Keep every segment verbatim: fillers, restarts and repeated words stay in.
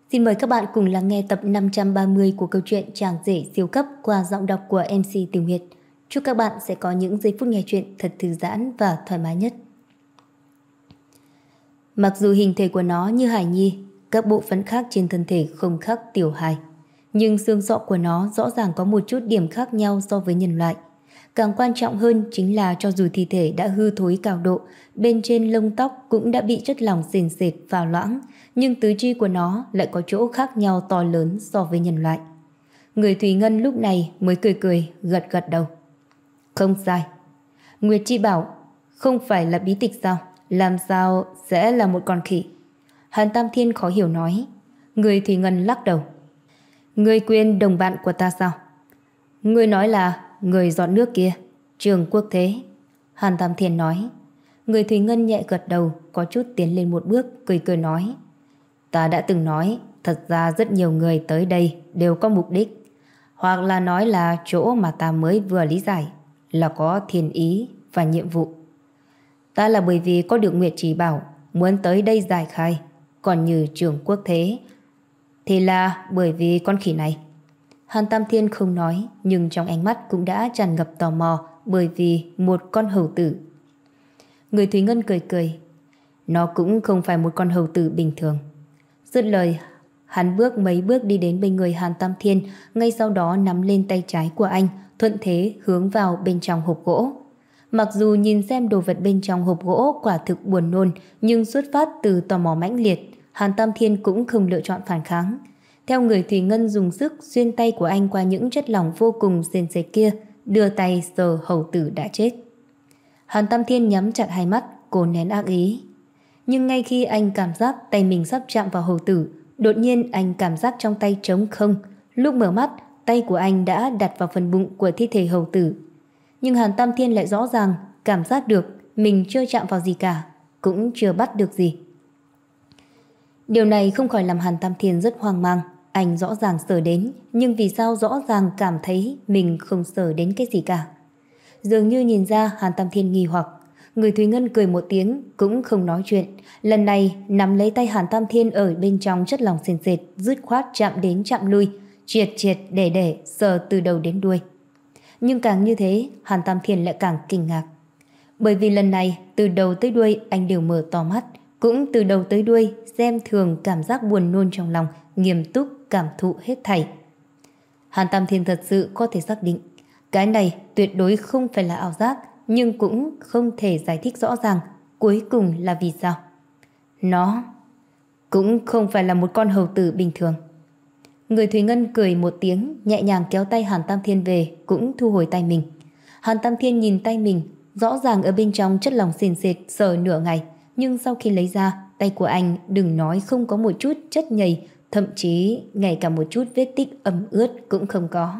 Xin mời các bạn cùng lắng nghe tập năm trăm ba mươi của câu chuyện Chàng rể siêu cấp qua giọng đọc của em xê Tiểu Nguyệt. Chúc các bạn sẽ có những giây phút nghe chuyện thật thư giãn và thoải mái nhất. Mặc dù hình thể của nó như hài nhi, các bộ phận khác trên thân thể không khác tiểu hài, nhưng xương sọ của nó rõ ràng có một chút điểm khác nhau so với nhân loại. Càng quan trọng hơn chính là cho dù thi thể đã hư thối cao độ, bên trên lông tóc cũng đã bị chất lỏng sền sệt và loãng, nhưng tứ chi của nó lại có chỗ khác nhau to lớn so với nhân loại. Người Thủy Ngân lúc này mới cười cười, gật gật đầu. Không sai. Nguyệt Chi bảo, không phải là bí tịch sao? Làm sao sẽ là một con khỉ? Hàn Tam Thiên khó hiểu nói. Người Thủy Ngân lắc đầu. Người quên đồng bạn của ta sao? Người nói là người dọn nước kia, Trường Quốc Thế. Hàn Tam Thiên nói. Người Thủy Ngân nhẹ gật đầu, có chút tiến lên một bước, cười cười nói. Ta đã từng nói, thật ra rất nhiều người tới đây đều có mục đích, hoặc là nói là chỗ mà ta mới vừa lý giải là có thiên ý và nhiệm vụ. Ta là bởi vì có được Nguyệt Chỉ Bảo muốn tới đây giải khai, còn như Trường Quốc Thế thì là bởi vì con khỉ này. Hàn Tam Thiên không nói, nhưng trong ánh mắt cũng đã tràn ngập tò mò bởi vì một con hầu tử. Người Thúy Ngân cười cười. Nó cũng không phải một con hầu tử bình thường. Dứt lời, hắn bước mấy bước đi đến bên người Hàn Tam Thiên, ngay sau đó nắm lên tay trái của anh, thuận thế hướng vào bên trong hộp gỗ. Mặc dù nhìn xem đồ vật bên trong hộp gỗ quả thực buồn nôn, nhưng xuất phát từ tò mò mãnh liệt, Hàn Tam Thiên cũng không lựa chọn phản kháng. Theo người Thủy Ngân dùng sức xuyên tay của anh qua những chất lỏng vô cùng sền sệt kia, đưa tay sờ hầu tử đã chết. Hàn Tam Thiên nhắm chặt hai mắt, cố nén ác ý. Nhưng ngay khi anh cảm giác tay mình sắp chạm vào hầu tử, đột nhiên anh cảm giác trong tay trống không. Lúc mở mắt, tay của anh đã đặt vào phần bụng của thi thể hầu tử. Nhưng Hàn Tam Thiên lại rõ ràng cảm giác được mình chưa chạm vào gì cả, cũng chưa bắt được gì. Điều này không khỏi làm Hàn Tam Thiên rất hoang mang. Anh rõ ràng sờ đến, nhưng vì sao rõ ràng cảm thấy mình không sờ đến cái gì cả? Dường như nhìn ra Hàn Tam Thiên nghi hoặc. Người Thúy Ngân cười một tiếng, cũng không nói chuyện. Lần này nắm lấy tay Hàn Tam Thiên ở bên trong chất lỏng sền sệt, dứt khoát chạm đến chạm lui, triệt triệt để để sờ từ đầu đến đuôi. Nhưng càng như thế, Hàn Tam Thiên lại càng kinh ngạc. Bởi vì lần này, từ đầu tới đuôi anh đều mở to mắt, cũng từ đầu tới đuôi xem thường cảm giác buồn nôn trong lòng, nghiêm túc cảm thụ hết thảy. Hàn Tam Thiên thật sự có thể xác định cái này tuyệt đối không phải là ảo giác, nhưng cũng không thể giải thích rõ ràng cuối cùng là vì sao. Nó cũng không phải là một con hầu tử bình thường. Người Thúy Ngân cười một tiếng, nhẹ nhàng kéo tay Hàn Tam Thiên về, cũng thu hồi tay mình. Hàn Tam Thiên nhìn tay mình, rõ ràng ở bên trong chất lỏng sền sệt sờ nửa ngày, nhưng sau khi lấy ra, tay của anh đừng nói không có một chút chất nhầy, thậm chí ngay cả một chút vết tích ẩm ướt cũng không có.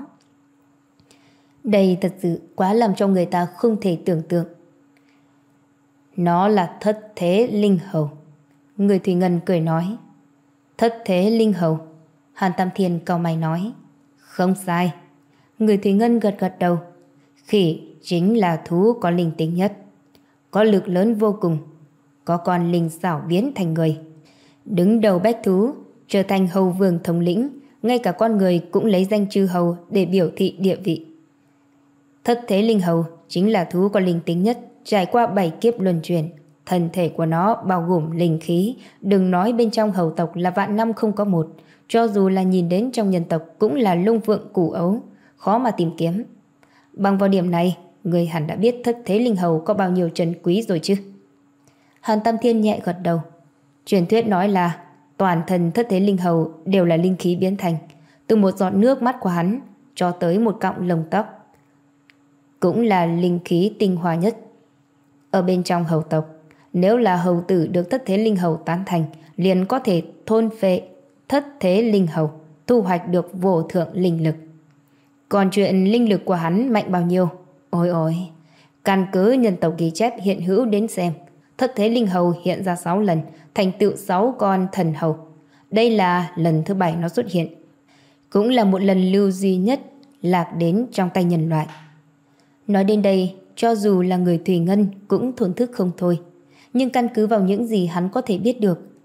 Đây thật sự quá làm cho người ta không thể tưởng tượng. Nó là thất thế linh hầu. Người Thủy Ngân cười nói. Thất thế linh hầu? Hàn Tam Thiên cau mày nói. Không sai. Người Thủy Ngân gật gật đầu. Khỉ chính là thú có linh tính nhất, có lực lớn vô cùng, có con linh xảo biến thành người, đứng đầu bách thú, trở thành hầu vương thống lĩnh, ngay cả con người cũng lấy danh chư hầu để biểu thị địa vị. Thất thế linh hầu chính là thú có linh tính nhất, trải qua bảy kiếp luân chuyển. Thân thể của nó bao gồm linh khí, đừng nói bên trong hầu tộc là vạn năm không có một, cho dù là nhìn đến trong nhân tộc cũng là lung vượng củ ấu, khó mà tìm kiếm. Bằng vào điểm này, người hẳn đã biết thất thế linh hầu có bao nhiêu trân quý rồi chứ. Hàn Tam Thiên nhẹ gật đầu. Truyền thuyết nói là toàn thân thất thế linh hầu đều là linh khí biến thành, từ một giọt nước mắt của hắn cho tới một cọng lông tóc cũng là linh khí tinh hoa nhất. Ở bên trong hầu tộc, nếu là hầu tử được thất thế linh hầu tán thành, liền có thể thôn phệ thất thế linh hầu, thu hoạch được vô thượng linh lực. Còn chuyện linh lực của hắn mạnh bao nhiêu, ôi ôi, căn cứ nhân tộc ghi chép hiện hữu đến xem, thất thế linh hầu hiện ra sáu lần, thành tựu sáu con thần hầu. Đây là lần thứ bảy nó xuất hiện, cũng là một lần lưu duy nhất lạc đến trong tay nhân loại. Nói đến đây, cho dù là người Thủy Ngân cũng thổn thức không thôi. Nhưng căn cứ vào những gì hắn có thể biết được,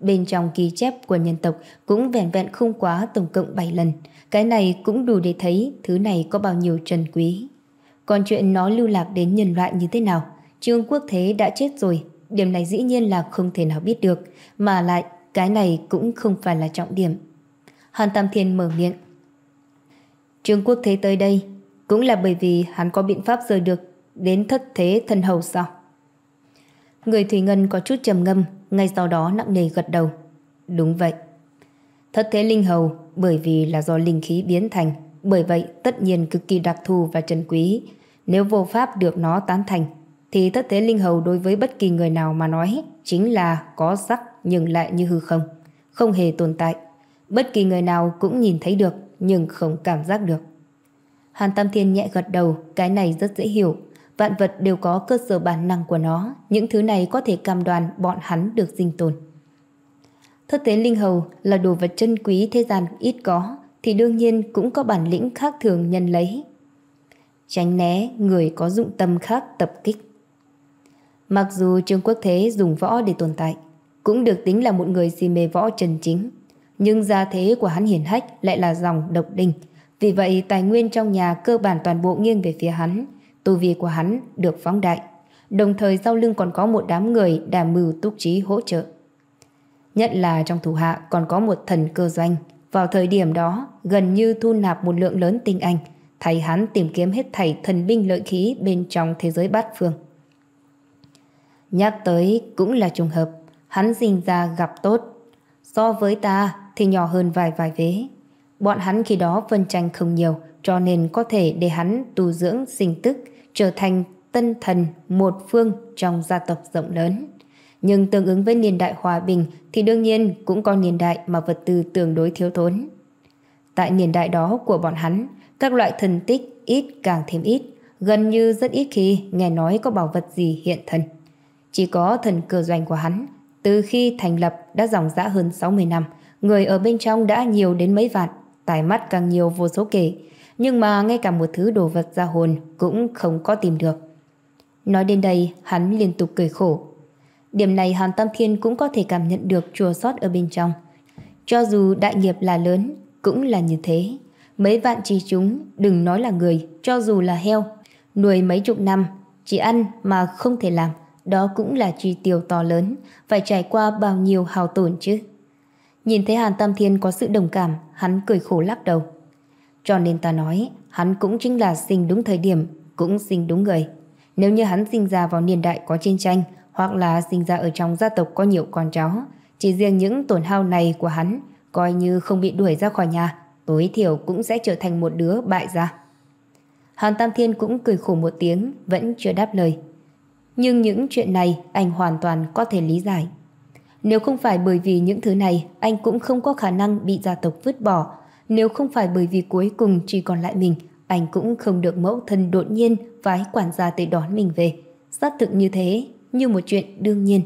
bên trong ghi chép của nhân tộc cũng vẹn vẹn không quá tổng cộng bảy lần. Cái này cũng đủ để thấy thứ này có bao nhiêu trân quý. Còn chuyện nó lưu lạc đến nhân loại như thế nào, Trương Quốc Thế đã chết rồi, điểm này dĩ nhiên là không thể nào biết được, mà lại cái này cũng không phải là trọng điểm. Hàn Tam Thiên mở miệng. Trương Quốc Thế tới đây cũng là bởi vì hắn có biện pháp rời được đến Thất Thế Thần Hầu sao? Người Thủy Ngân có chút trầm ngâm, ngay sau đó nặng nề gật đầu. Đúng vậy. Thất Thế Linh Hầu bởi vì là do linh khí biến thành, bởi vậy tất nhiên cực kỳ đặc thù và trân quý. Nếu vô pháp được nó tán thành, thì Thất Thế Linh Hầu đối với bất kỳ người nào mà nói chính là có sắc nhưng lại như hư không, không hề tồn tại. Bất kỳ người nào cũng nhìn thấy được nhưng không cảm giác được. Hàn Tam Thiên nhẹ gật đầu, cái này rất dễ hiểu. Vạn vật đều có cơ sở bản năng của nó, những thứ này có thể cam đoan bọn hắn được sinh tồn. Thất Thế Linh Hầu là đồ vật chân quý thế gian ít có, thì đương nhiên cũng có bản lĩnh khác thường nhân lấy. Tránh né người có dụng tâm khác tập kích. Mặc dù Trương Quốc Thế dùng võ để tồn tại, cũng được tính là một người si mê võ chân chính, nhưng gia thế của hắn hiển hách lại là dòng độc đinh. Vì vậy tài nguyên trong nhà cơ bản toàn bộ nghiêng về phía hắn, tu vi của hắn được phóng đại, đồng thời sau lưng còn có một đám người đà mưu túc trí hỗ trợ. Nhất là trong thủ hạ còn có một thần cơ doanh, vào thời điểm đó gần như thu nạp một lượng lớn tinh anh, thay hắn tìm kiếm hết thảy thần binh lợi khí bên trong thế giới bát phương. Nhắc tới cũng là trùng hợp, hắn sinh ra gặp tốt, so với ta thì nhỏ hơn vài vài vế. Bọn hắn khi đó phân tranh không nhiều, cho nên có thể để hắn tu dưỡng sinh tức, trở thành tân thần một phương trong gia tộc rộng lớn. Nhưng tương ứng với niên đại hòa bình thì đương nhiên cũng có niên đại mà vật tư tương đối thiếu thốn. Tại niên đại đó của bọn hắn, các loại thần tích ít càng thêm ít, gần như rất ít khi nghe nói có bảo vật gì hiện thân. Chỉ có thần cơ doanh của hắn, từ khi thành lập đã dòng dã hơn sáu mươi năm, người ở bên trong đã nhiều đến mấy vạn, tài mắt càng nhiều vô số kể, nhưng mà ngay cả một thứ đồ vật ra hồn cũng không có tìm được. Nói đến đây, hắn liên tục cười khổ. Điểm này Hàn Tam Thiên cũng có thể cảm nhận được chua xót ở bên trong. Cho dù đại nghiệp là lớn, cũng là như thế. Mấy vạn chi chúng, đừng nói là người, cho dù là heo, nuôi mấy chục năm, chỉ ăn mà không thể làm, đó cũng là chi tiêu to lớn, phải trải qua bao nhiêu hao tổn chứ. Nhìn thấy Hàn Tam Thiên có sự đồng cảm, hắn cười khổ lắc đầu. Cho nên ta nói, hắn cũng chính là sinh đúng thời điểm, cũng sinh đúng người. Nếu như hắn sinh ra vào niên đại có chiến tranh, hoặc là sinh ra ở trong gia tộc có nhiều con cháu, chỉ riêng những tổn hao này của hắn, coi như không bị đuổi ra khỏi nhà, tối thiểu cũng sẽ trở thành một đứa bại gia. Hàn Tam Thiên cũng cười khổ một tiếng, vẫn chưa đáp lời. Nhưng những chuyện này anh hoàn toàn có thể lý giải. Nếu không phải bởi vì những thứ này, anh cũng không có khả năng bị gia tộc vứt bỏ. Nếu không phải bởi vì cuối cùng chỉ còn lại mình, anh cũng không được mẫu thân đột nhiên phái quản gia tới đón mình về. Xác thực như thế, như một chuyện đương nhiên.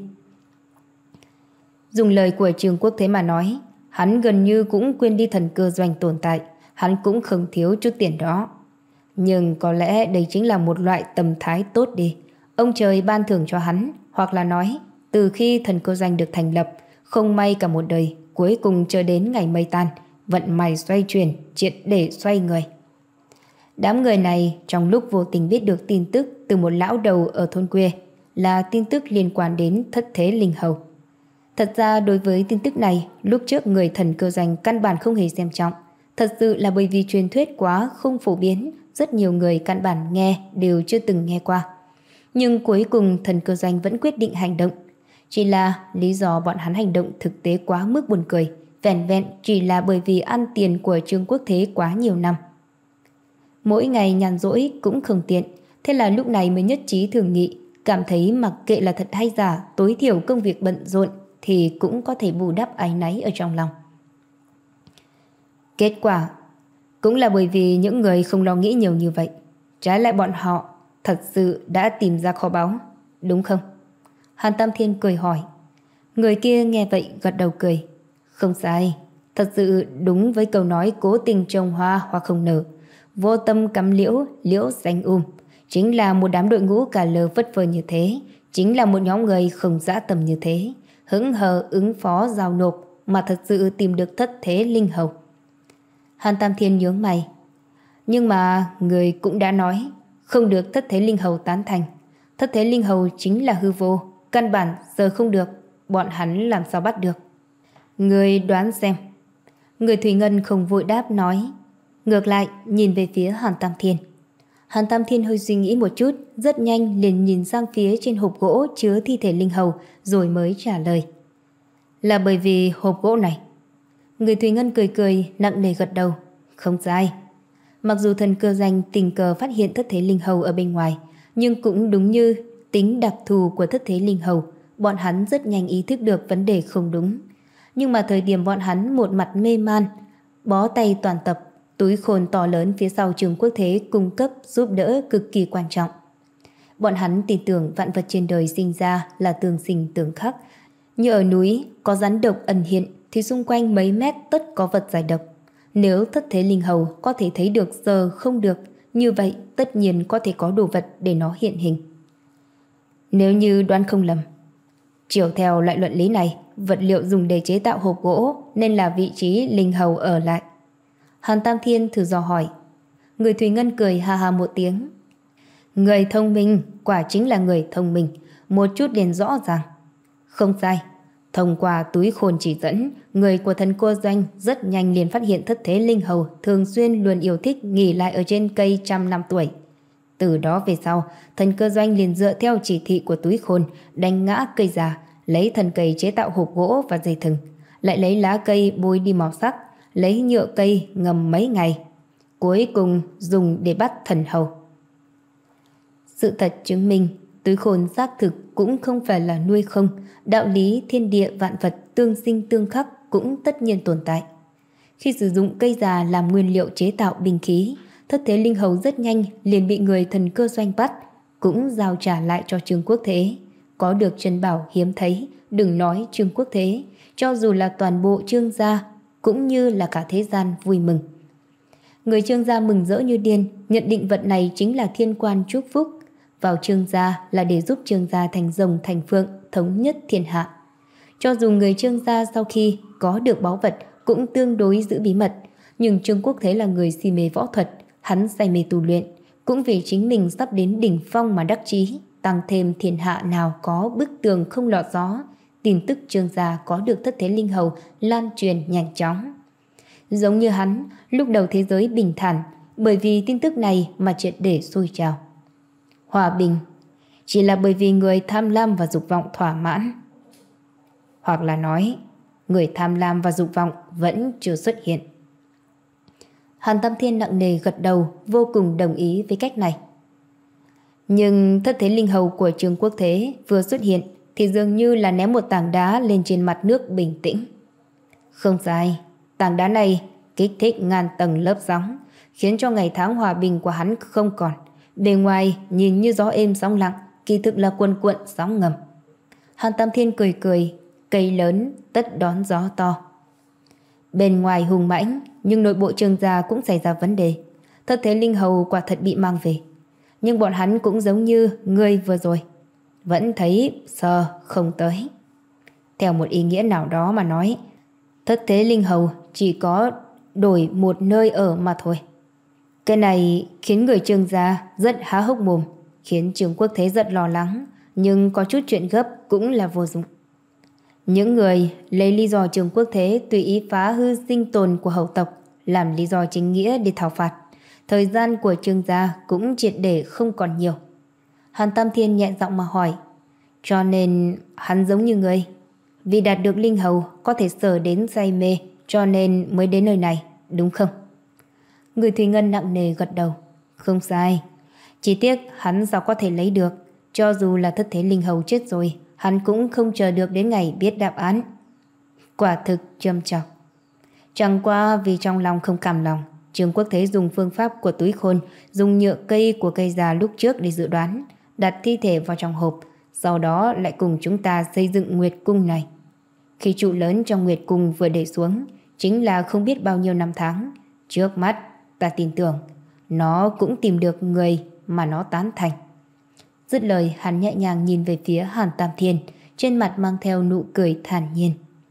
Dùng lời của Trương Quốc Thế mà nói, hắn gần như cũng quên đi thần cơ doanh tồn tại, hắn cũng không thiếu chút tiền đó. Nhưng có lẽ đây chính là một loại tâm thái tốt đi. Ông trời ban thưởng cho hắn, hoặc là nói, từ khi thần cơ doanh được thành lập, không may cả một đời, cuối cùng chờ đến ngày mây tan, vận may xoay chuyển, triệt để xoay người. Đám người này trong lúc vô tình biết được tin tức từ một lão đầu ở thôn quê, là tin tức liên quan đến Thất Thế Linh Hầu. Thật ra đối với tin tức này, lúc trước người thần cơ doanh căn bản không hề xem trọng. Thật sự là bởi vì truyền thuyết quá không phổ biến, rất nhiều người căn bản nghe đều chưa từng nghe qua. Nhưng cuối cùng thần cơ doanh vẫn quyết định hành động. Chỉ là lý do bọn hắn hành động thực tế quá mức buồn cười, vẻn vẹn chỉ là bởi vì ăn tiền của Trương Quốc Thế quá nhiều năm. Mỗi ngày nhàn rỗi cũng không tiện, thế là lúc này mới nhất trí thường nghị, cảm thấy mặc kệ là thật hay giả, tối thiểu công việc bận rộn thì cũng có thể bù đắp áy náy ở trong lòng. Kết quả cũng là bởi vì những người không lo nghĩ nhiều như vậy, trái lại bọn họ thật sự đã tìm ra kho báu, đúng không? Hàn Tam Thiên cười hỏi. Người kia nghe vậy gật đầu cười. Không sai, thật sự đúng với câu nói cố tình trồng hoa hoa không nở, vô tâm cắm liễu, liễu xanh um. Chính là một đám đội ngũ cả lơ vất vơ như thế, chính là một nhóm người không dã tâm như thế. hững hờ ứng phó giao nộp mà thật sự tìm được thất thế linh hầu. Hàn Tam Thiên nhướng mày. Nhưng mà người cũng đã nói không được thất thế linh hầu tán thành. Thất thế linh hầu chính là hư vô, căn bản giờ không được, bọn hắn làm sao bắt được? Người đoán xem. Người Thủy Ngân không vội đáp nói, ngược lại nhìn về phía Hàn Tam Thiên. Hàn Tam Thiên hơi suy nghĩ một chút, rất nhanh liền nhìn sang phía trên hộp gỗ chứa thi thể linh hầu rồi mới trả lời. Là bởi vì hộp gỗ này. Người Thủy Ngân cười cười nặng nề gật đầu. Không sai. Mặc dù thần cơ danh tình cờ phát hiện thất thế linh hầu ở bên ngoài, nhưng cũng đúng như tính đặc thù của thất thế linh hầu, bọn hắn rất nhanh ý thức được vấn đề không đúng. Nhưng mà thời điểm bọn hắn một mặt mê man, bó tay toàn tập, túi khôn to lớn phía sau Trương Quốc Thế cung cấp giúp đỡ cực kỳ quan trọng. Bọn hắn tin tưởng vạn vật trên đời sinh ra là tương sinh tương khắc. Như ở núi có rắn độc ẩn hiện thì xung quanh mấy mét tất có vật giải độc. Nếu thất thế linh hầu có thể thấy được giờ không được, như vậy tất nhiên có thể có đồ vật để nó hiện hình. Nếu như đoán không lầm, chiều theo loại luận lý này, vật liệu dùng để chế tạo hộp gỗ nên là vị trí linh hầu ở lại. Hàn Tam Thiên thử dò hỏi. Người Thủy Ngân cười ha ha một tiếng. Người thông minh, quả chính là người thông minh, một chút liền rõ ràng. Không sai. Thông qua túi khôn chỉ dẫn, người của thần cô doanh rất nhanh liền phát hiện thất thế linh hầu thường xuyên luôn yêu thích nghỉ lại ở trên cây trăm năm tuổi. Từ đó về sau, thần cơ doanh liền dựa theo chỉ thị của túi khôn đánh ngã cây già, lấy thân cây chế tạo hộp gỗ và dây thừng, lại lấy lá cây bôi đi màu sắc, lấy nhựa cây ngầm mấy ngày, cuối cùng dùng để bắt thần hầu. Sự thật chứng minh, túi khôn xác thực cũng không phải là nuôi không, đạo lý thiên địa vạn vật tương sinh tương khắc cũng tất nhiên tồn tại. Khi sử dụng cây già làm nguyên liệu chế tạo binh khí, thất thế linh hầu rất nhanh liền bị người thần cơ doanh bắt, cũng giao trả lại cho Trương Quốc Thế. Có được chân bảo hiếm thấy, đừng nói Trương Quốc Thế, cho dù là toàn bộ Trương gia cũng như là cả thế gian vui mừng. Người Trương gia mừng rỡ như điên, nhận định vật này chính là thiên quan chúc phúc, vào Trương gia là để giúp Trương gia thành rồng thành phượng, thống nhất thiên hạ. Cho dù người Trương gia sau khi có được báu vật cũng tương đối giữ bí mật, nhưng Trương Quốc Thế là người si mê võ thuật, hắn say mê tu luyện, cũng vì chính mình sắp đến đỉnh phong mà đắc chí, tăng thêm thiên hạ nào có bức tường không lọt gió, tin tức Trương gia có được thất thế linh hầu lan truyền nhanh chóng. Giống như hắn, lúc đầu thế giới bình thản, bởi vì tin tức này mà triệt để sôi trào. Hòa bình chỉ là bởi vì người tham lam và dục vọng thỏa mãn. Hoặc là nói, người tham lam và dục vọng vẫn chưa xuất hiện. Hàn Tam Thiên nặng nề gật đầu, vô cùng đồng ý với cách này. Nhưng thất thế linh hầu của Trương Quốc Thế vừa xuất hiện thì dường như là ném một tảng đá lên trên mặt nước bình tĩnh. Không sai, tảng đá này kích thích ngàn tầng lớp sóng, khiến cho ngày tháng hòa bình của hắn không còn. Bề ngoài nhìn như gió êm sóng lặng, kỳ thực là cuồn cuộn sóng ngầm. Hàn Tam Thiên cười cười, cây lớn tất đón gió to. Bên ngoài hùng mãnh, nhưng nội bộ Trương gia cũng xảy ra vấn đề. Thất thế linh hầu quả thật bị mang về, nhưng bọn hắn cũng giống như người vừa rồi, vẫn thấy sờ không tới. Theo một ý nghĩa nào đó mà nói, thất thế linh hầu chỉ có đổi một nơi ở mà thôi. Cái này khiến người Trương gia rất há hốc mồm, khiến Trương Quốc Thế rất lo lắng, nhưng có chút chuyện gấp cũng là vô dụng. Những người lấy lý do Trương Quốc Thế tùy ý phá hư sinh tồn của hậu tộc làm lý do chính nghĩa để thảo phạt, thời gian của Trương gia cũng triệt để không còn nhiều. Hàn Tam Thiên nhẹ giọng mà hỏi, cho nên hắn giống như người, vì đạt được linh hầu có thể sở đến say mê, cho nên mới đến nơi này, đúng không? Người Thủy Ngân nặng nề gật đầu. Không sai. Chỉ tiếc hắn sao có thể lấy được. Cho dù là thất thế linh hầu chết rồi, hắn cũng không chờ được đến ngày biết đáp án. Quả thực châm chọc. Chẳng qua vì trong lòng không cam lòng, Trương Quốc Thế dùng phương pháp của túi khôn, dùng nhựa cây của cây già lúc trước để dự đoán, đặt thi thể vào trong hộp, sau đó lại cùng chúng ta xây dựng Nguyệt Cung này. Khi trụ lớn trong Nguyệt Cung vừa để xuống, chính là không biết bao nhiêu năm tháng. Trước mắt, ta tin tưởng, nó cũng tìm được người mà nó tán thành. Dứt lời, hắn nhẹ nhàng nhìn về phía Hàn Tam Thiên, trên mặt mang theo nụ cười thản nhiên.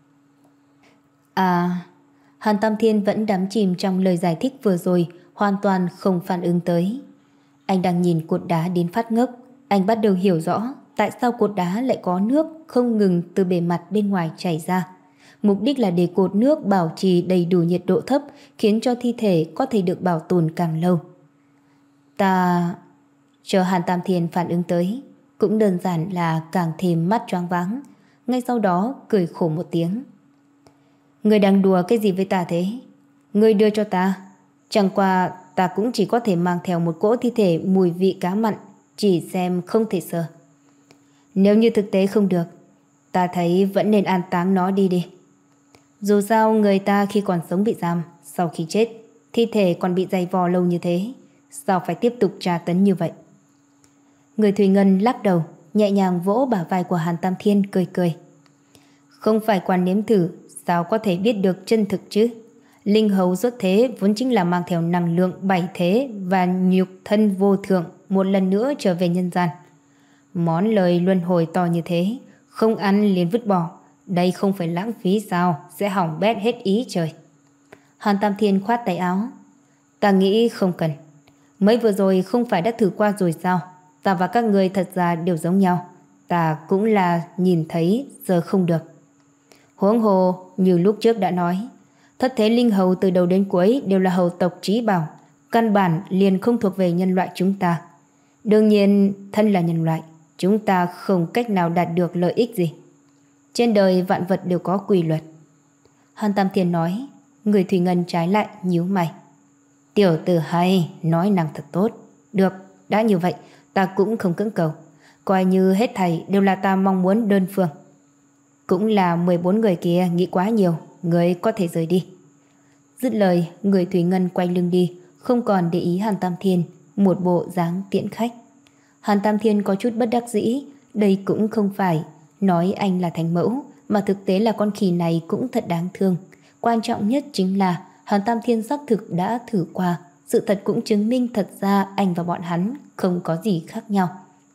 À, Hàn Tam Thiên vẫn đắm chìm trong lời giải thích vừa rồi, hoàn toàn không phản ứng tới. Anh đang nhìn cột đá đến phát ngốc. Anh bắt đầu hiểu rõ tại sao cột đá lại có nước không ngừng từ bề mặt bên ngoài chảy ra. Mục đích là để cột nước bảo trì đầy đủ nhiệt độ thấp, khiến cho thi thể có thể được bảo tồn càng lâu. Ta... Chờ Hàn Tam Thiên phản ứng tới, cũng đơn giản là càng thêm mắt choáng váng. Ngay sau đó cười khổ một tiếng. Người đang đùa cái gì với ta thế? Người đưa cho ta. Chẳng qua ta cũng chỉ có thể mang theo một cỗ thi thể mùi vị cá mặn, chỉ xem không thể sờ. Nếu như thực tế không được, ta thấy vẫn nên an táng nó đi đi. Dù sao người ta khi còn sống bị giam, sau khi chết thi thể còn bị dày vò lâu như thế, sao phải tiếp tục tra tấn như vậy? Người Thủy Ngân lắc đầu, nhẹ nhàng vỗ bả vai của Hàn Tam Thiên, cười cười. Không phải quan nếm thử, sao có thể biết được chân thực chứ? Linh hầu xuất thế vốn chính là mang theo năng lượng bảy thế và nhục thân vô thượng một lần nữa trở về nhân gian. Món lời luân hồi to như thế, không ăn liền vứt bỏ, đây không phải lãng phí sao? Sẽ hỏng bét hết ý trời. Hàn Tam Thiên khoát tay áo. Ta nghĩ không cần. Mới vừa rồi không phải đã thử qua rồi sao? Ta và các người thật ra đều giống nhau. Ta cũng là nhìn thấy giờ không được. Huống hồ như lúc trước đã nói, thất thế linh hầu từ đầu đến cuối đều là hầu tộc trí bảo, căn bản liền không thuộc về nhân loại chúng ta. Đương nhiên thân là nhân loại, chúng ta không cách nào đạt được lợi ích gì. Trên đời vạn vật đều có quy luật. Hàn Tam Thiên nói. Người Thủy Ngân trái lại nhíu mày. Tiểu tử hay, nói năng thật tốt. Được, đã như vậy ta cũng không cưỡng cầu, coi như hết thảy đều là ta mong muốn đơn phương. Cũng là mười bốn người kia nghĩ quá nhiều, người có thể rời đi. Dứt lời, người Thủy Ngân quay lưng đi, không còn để ý Hàn Tam Thiên, một bộ dáng tiễn khách. Hàn Tam Thiên có chút bất đắc dĩ, đây cũng không phải nói anh là thánh mẫu, mà thực tế là con khỉ này cũng thật đáng thương. Quan trọng nhất chính là Hàn Tam Thiên xác thực đã thử qua, sự thật cũng chứng minh thật ra anh và bọn hắn không có gì khác nhau.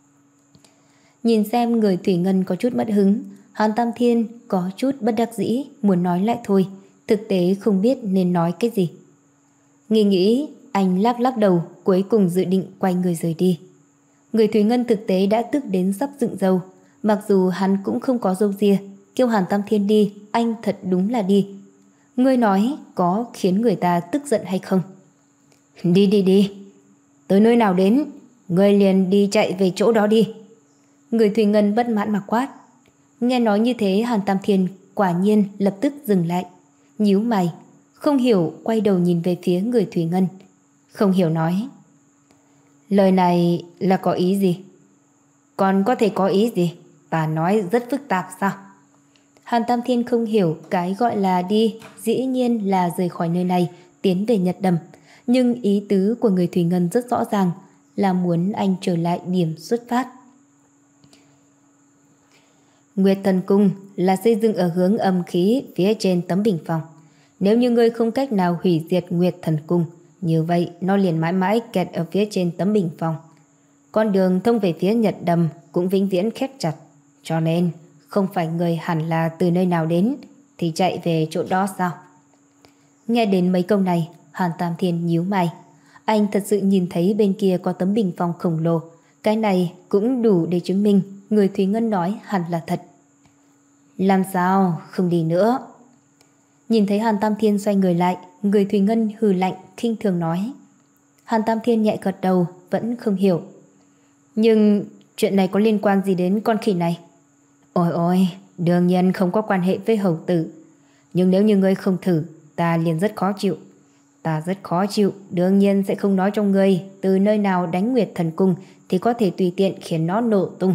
Nhìn xem người Thủy Ngân có chút mất hứng, Hàn Tam Thiên có chút bất đắc dĩ, muốn nói lại thôi, thực tế không biết nên nói cái gì. Nghĩ nghĩ, anh lắc lắc đầu, cuối cùng dự định quay người rời đi. Người Thủy Ngân thực tế đã tức đến sắp dựng râu, mặc dù hắn cũng không có râu ria, kêu Hàn Tam Thiên đi, anh thật đúng là đi. Ngươi nói có khiến người ta tức giận hay không? Đi đi đi, tới nơi nào đến, ngươi liền đi chạy về chỗ đó đi. Người Thủy Ngân bất mãn mà quát. Nghe nói như thế, Hàn Tam Thiên quả nhiên lập tức dừng lại, nhíu mày, không hiểu quay đầu nhìn về phía người Thủy Ngân. Không hiểu nói. Lời này là có ý gì? Còn có thể có ý gì? Ta nói rất phức tạp sao? Hàn Tam Thiên không hiểu cái gọi là đi, dĩ nhiên là rời khỏi nơi này, tiến về Nhật Đầm. Nhưng ý tứ của người Thủy Ngân rất rõ ràng, là muốn anh trở lại điểm xuất phát. Nguyệt Thần Cung là xây dựng ở hướng âm khí phía trên tấm bình phong. Nếu như ngươi không cách nào hủy diệt Nguyệt Thần Cung, như vậy nó liền mãi mãi kẹt ở phía trên tấm bình phong. Con đường thông về phía Nhật Đầm cũng vĩnh viễn khép chặt. Cho nên không phải người hẳn là từ nơi nào đến thì chạy về chỗ đó sao? Nghe đến mấy câu này, Hàn Tam Thiên nhíu mày. Anh thật sự nhìn thấy bên kia có tấm bình phong khổng lồ. Cái này cũng đủ để chứng minh người Thúy Ngân nói hẳn là thật. Làm sao không đi nữa? Nhìn thấy Hàn Tam Thiên xoay người lại, người Thúy Ngân hừ lạnh khinh thường nói. Hàn Tam Thiên nhẹ gật đầu, vẫn không hiểu. Nhưng chuyện này có liên quan gì đến con khỉ này? Ôi ôi, đương nhiên không có quan hệ với hầu tử. Nhưng nếu như ngươi không thử, ta liền rất khó chịu. Ta rất khó chịu, đương nhiên sẽ không nói cho ngươi từ nơi nào đánh Nguyệt Thần Cung thì có thể tùy tiện khiến nó nổ tung.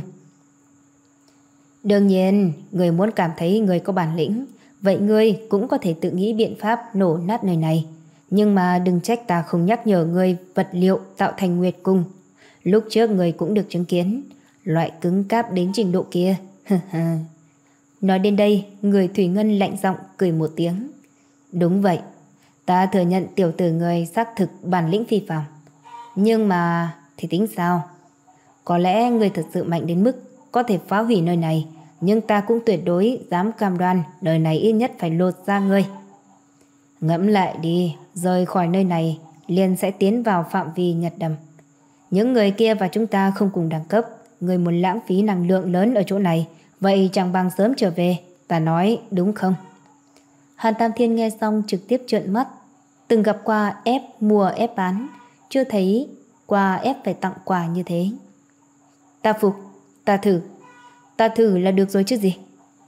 Đương nhiên, ngươi muốn cảm thấy ngươi có bản lĩnh, vậy ngươi cũng có thể tự nghĩ biện pháp nổ nát nơi này. Nhưng mà đừng trách ta không nhắc nhở ngươi vật liệu tạo thành Nguyệt Cung. Lúc trước ngươi cũng được chứng kiến, loại cứng cáp đến trình độ kia. Nói đến đây, người Thủy Ngân lạnh giọng cười một tiếng. Đúng vậy, ta thừa nhận tiểu tử người xác thực bản lĩnh phi phàm. Nhưng mà thì tính sao? Có lẽ người thật sự mạnh đến mức có thể phá hủy nơi này, nhưng ta cũng tuyệt đối dám cam đoan đời này ít nhất phải lột da ngươi. Ngẫm lại đi, rời khỏi nơi này liền sẽ tiến vào phạm vi Nhật Đầm. Những người kia và chúng ta không cùng đẳng cấp. Ngươi muốn lãng phí năng lượng lớn ở chỗ này, vậy chẳng bằng sớm trở về. Ta nói đúng không? Hàn Tam Thiên nghe xong trực tiếp trợn mắt. Từng gặp qua ép mua ép bán, chưa thấy qua ép phải tặng quà như thế. Ta phục, ta thử. Ta thử là được rồi chứ gì.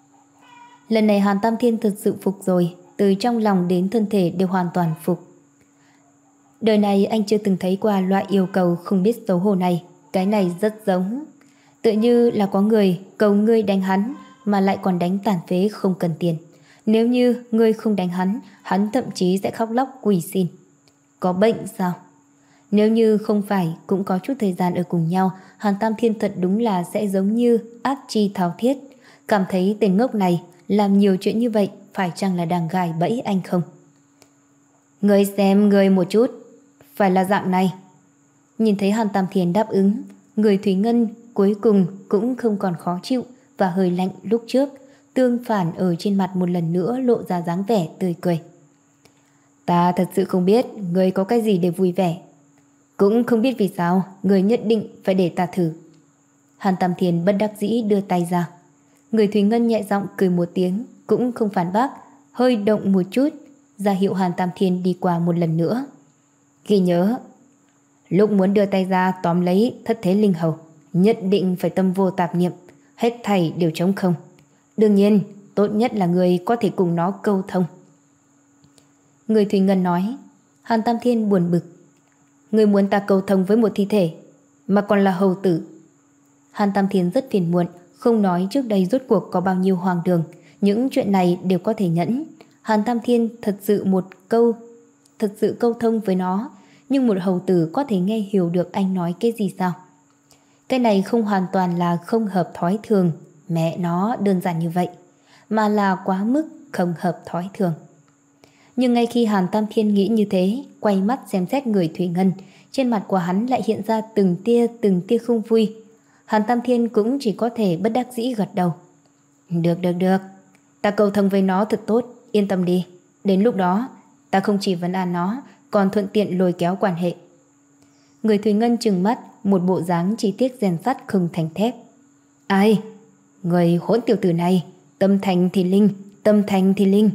Lần này Hàn Tam Thiên thật sự phục rồi, từ trong lòng đến thân thể đều hoàn toàn phục. Đời này anh chưa từng thấy qua loại yêu cầu không biết xấu hổ này. Cái này rất giống, tự như là có người cầu ngươi đánh hắn mà lại còn đánh tàn phế không cần tiền. Nếu như ngươi không đánh hắn, hắn thậm chí sẽ khóc lóc quỳ xin. Có bệnh sao? Nếu như không phải cũng có chút thời gian ở cùng nhau, Hàn Tam Thiên thật đúng là sẽ giống như ác chi thao thiết. Cảm thấy tên ngốc này làm nhiều chuyện như vậy phải chăng là đang gài bẫy anh không? Ngươi xem ngươi một chút, phải là dạng này. Nhìn thấy Hàn Tam Thiên đáp ứng, người Thúy Ngân cuối cùng cũng không còn khó chịu và hơi lạnh lúc trước, tương phản ở trên mặt một lần nữa lộ ra dáng vẻ tươi cười. Ta thật sự không biết người có cái gì để vui vẻ, cũng không biết vì sao người nhất định phải để ta thử. Hàn Tam Thiên bất đắc dĩ đưa tay ra. Người Thúy Ngân nhẹ giọng cười một tiếng, cũng không phản bác, hơi động một chút, ra hiệu Hàn Tam Thiên đi qua một lần nữa. Ghi nhớ, lúc muốn đưa tay ra tóm lấy thất thế linh hầu, nhất định phải tâm vô tạp niệm, hết thảy đều trống không. Đương nhiên, tốt nhất là người có thể cùng nó câu thông. Người Thúy Ngân nói. Hàn Tam Thiên buồn bực. Người muốn ta câu thông với một thi thể, mà còn là hầu tử. Hàn Tam Thiên rất phiền muộn, không nói trước đây rốt cuộc có bao nhiêu hoang đường. Những chuyện này đều có thể nhẫn. Hàn Tam Thiên thật sự một câu Thật sự câu thông với nó, nhưng một hầu tử có thể nghe hiểu được anh nói cái gì sao? Cái này không hoàn toàn là không hợp thói thường, mẹ nó đơn giản như vậy, mà là quá mức không hợp thói thường. Nhưng ngay khi Hàn Tam Thiên nghĩ như thế, quay mắt xem xét người Thủy Ngân, trên mặt của hắn lại hiện ra từng tia từng tia không vui. Hàn Tam Thiên cũng chỉ có thể bất đắc dĩ gật đầu. Được được được, ta cầu thông với nó thật tốt, yên tâm đi. Đến lúc đó ta không chỉ vấn an nó, còn thuận tiện lôi kéo quan hệ. Người Thủy Ngân trừng mắt, một bộ dáng chi tiết rèn sắt không thành thép. Ai? Người hỗn tiểu tử này, tâm thành thì linh, tâm thành thì linh.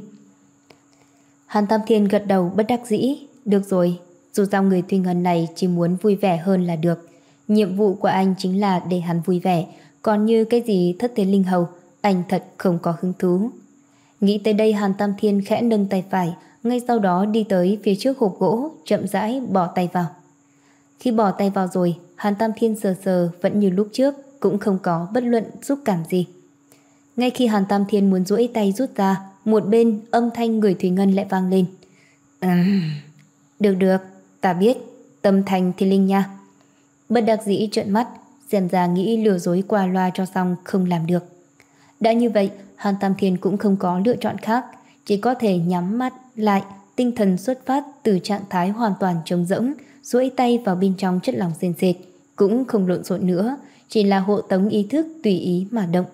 Hàn Tam Thiên gật đầu bất đắc dĩ. Được rồi, dù sao người Thủy Ngân này chỉ muốn vui vẻ hơn là được. Nhiệm vụ của anh chính là để hắn vui vẻ, còn như cái gì thất thế linh hầu, anh thật không có hứng thú. Nghĩ tới đây, Hàn Tam Thiên khẽ nâng tay phải, ngay sau đó đi tới phía trước hộp gỗ, chậm rãi bỏ tay vào. Khi bỏ tay vào rồi, Hàn Tam Thiên sờ sờ vẫn như lúc trước, cũng không có bất luận xúc cảm gì. Ngay khi Hàn Tam Thiên muốn duỗi tay rút ra, một bên âm thanh người Thủy Ngân lại vang lên. Uhm, được được, ta biết, tâm thành thì linh nha. Bất đắc dĩ trợn mắt, xem ra nghĩ lừa dối qua loa cho xong không làm được. Đã như vậy, Hàn Tam Thiên cũng không có lựa chọn khác, chỉ có thể nhắm mắt lại, tinh thần xuất phát từ trạng thái hoàn toàn trống rỗng, duỗi tay vào bên trong chất lỏng sền sệt, cũng không lộn xộn nữa, chỉ là hộ tống ý thức tùy ý mà động.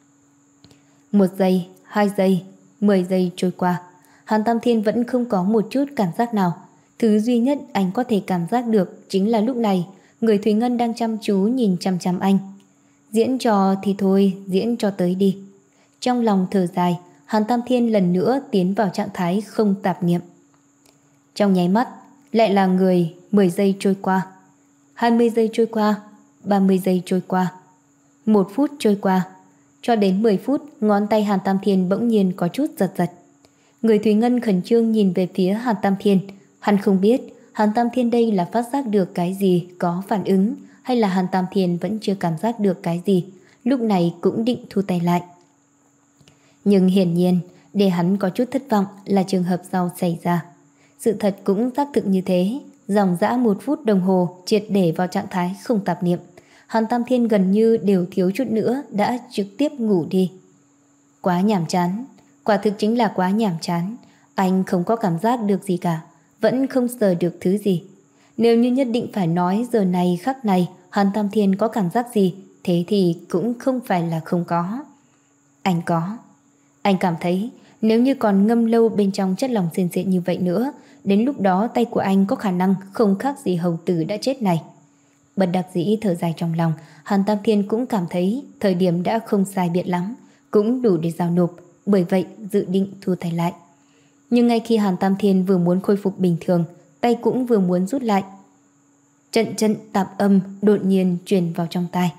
Một giây, hai giây, mười giây trôi qua, Hàn Tam Thiên vẫn không có một chút cảm giác nào. Thứ duy nhất anh có thể cảm giác được chính là lúc này người Thúy Ngân đang chăm chú nhìn chăm chăm anh. Diễn trò thì thôi, diễn cho tới đi. Trong lòng thở dài, Hàn Tam Thiên lần nữa tiến vào trạng thái không tạp niệm. Trong nháy mắt, lại là người mười giây trôi qua, hai mươi giây trôi qua, ba mươi giây trôi qua, một phút trôi qua, cho đến mười phút, ngón tay Hàn Tam Thiên bỗng nhiên có chút giật giật. Người Thúy Ngân khẩn trương nhìn về phía Hàn Tam Thiên. Hắn không biết Hàn Tam Thiên đây là phát giác được cái gì, có phản ứng, hay là Hàn Tam Thiên vẫn chưa cảm giác được cái gì, lúc này cũng định thu tay lại. Nhưng hiển nhiên, để hắn có chút thất vọng là trường hợp sau xảy ra. Sự thật cũng xác thực như thế, dòng dã một phút đồng hồ triệt để vào trạng thái không tạp niệm. Hàn Tam Thiên gần như đều thiếu chút nữa đã trực tiếp ngủ đi. Quá nhàm chán, quả thực chính là quá nhàm chán. Anh không có cảm giác được gì cả, vẫn không sờ được thứ gì. Nếu như nhất định phải nói giờ này khắc này Hàn Tam Thiên có cảm giác gì, thế thì cũng không phải là không có. Anh có. Anh cảm thấy nếu như còn ngâm lâu bên trong chất lỏng sền sệt như vậy nữa, đến lúc đó tay của anh có khả năng không khác gì hầu tử đã chết này. Bất đắc dĩ thở dài trong lòng, Hàn Tam Thiên cũng cảm thấy thời điểm đã không sai biệt lắm, cũng đủ để giao nộp, bởi vậy dự định thu tay lại. Nhưng ngay khi Hàn Tam Thiên vừa muốn khôi phục bình thường, tay cũng vừa muốn rút lại. Trận trận tạp âm đột nhiên truyền vào trong tai.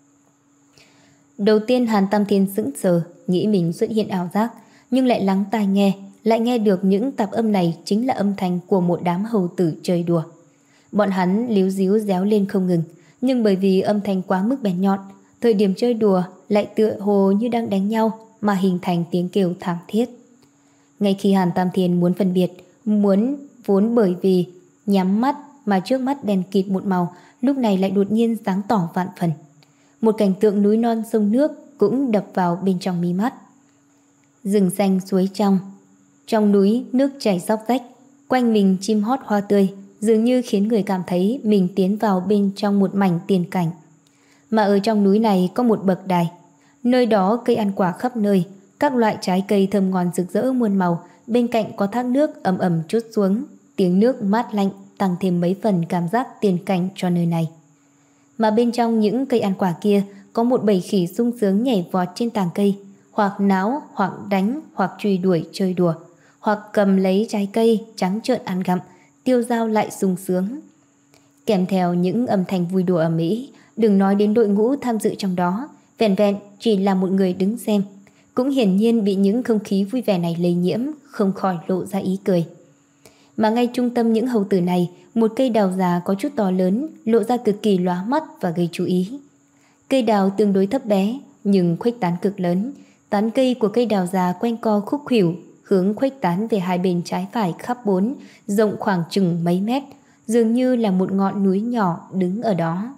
Đầu tiên Hàn Tam Thiên sững sờ, nghĩ mình xuất hiện ảo giác, nhưng lại lắng tai nghe, lại nghe được những tạp âm này chính là âm thanh của một đám hầu tử chơi đùa. Bọn hắn líu díu réo lên không ngừng, nhưng bởi vì âm thanh quá mức bén nhọn, thời điểm chơi đùa lại tựa hồ như đang đánh nhau mà hình thành tiếng kêu thảm thiết. Ngay khi Hàn Tam Thiên muốn phân biệt, muốn vốn bởi vì nhắm mắt mà trước mắt đèn kịt một màu, lúc này lại đột nhiên sáng tỏ vạn phần. Một cảnh tượng núi non sông nước cũng đập vào bên trong mí mắt. Rừng xanh suối trong, trong núi nước chảy róc rách, quanh mình chim hót hoa tươi, dường như khiến người cảm thấy mình tiến vào bên trong một mảnh tiên cảnh. Mà ở trong núi này có một bậc đài, nơi đó cây ăn quả khắp nơi, các loại trái cây thơm ngon rực rỡ muôn màu, bên cạnh có thác nước ầm ầm trút xuống, tiếng nước mát lạnh tăng thêm mấy phần cảm giác tiên cảnh cho nơi này. Mà bên trong những cây ăn quả kia có một bầy khỉ sung sướng nhảy vọt trên tàng cây, hoặc náo, hoặc đánh, hoặc truy đuổi chơi đùa, hoặc cầm lấy trái cây trắng trợn ăn gặm, tiêu dao lại sung sướng. Kèm theo những âm thanh vui đùa ầm ĩ, đừng nói đến đội ngũ tham dự trong đó, vẹn vẹn chỉ là một người đứng xem, cũng hiển nhiên bị những không khí vui vẻ này lây nhiễm, không khỏi lộ ra ý cười. Mà ngay trung tâm những hầu tử này, một cây đào già có chút to lớn, lộ ra cực kỳ lóa mắt và gây chú ý. Cây đào tương đối thấp bé, nhưng khuếch tán cực lớn. Tán cây của cây đào già quanh co khúc khuỷu, hướng khuếch tán về hai bên trái phải khắp bốn, rộng khoảng chừng mấy mét, dường như là một ngọn núi nhỏ đứng ở đó.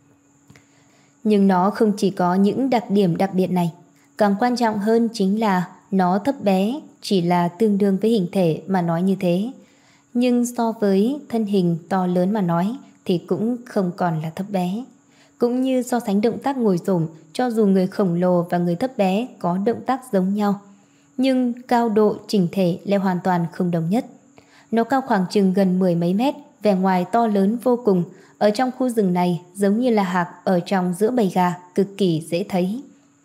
Nhưng nó không chỉ có những đặc điểm đặc biệt này, càng quan trọng hơn chính là nó thấp bé, chỉ là tương đương với hình thể mà nói như thế. Nhưng so với thân hình to lớn mà nói thì cũng không còn là thấp bé. Cũng như so sánh động tác ngồi xổm, cho dù người khổng lồ và người thấp bé có động tác giống nhau, nhưng cao độ chỉnh thể lại hoàn toàn không đồng nhất. Nó cao khoảng chừng gần mười mấy mét, vẻ ngoài to lớn vô cùng, ở trong khu rừng này giống như là hạc ở trong giữa bầy gà, cực kỳ dễ thấy.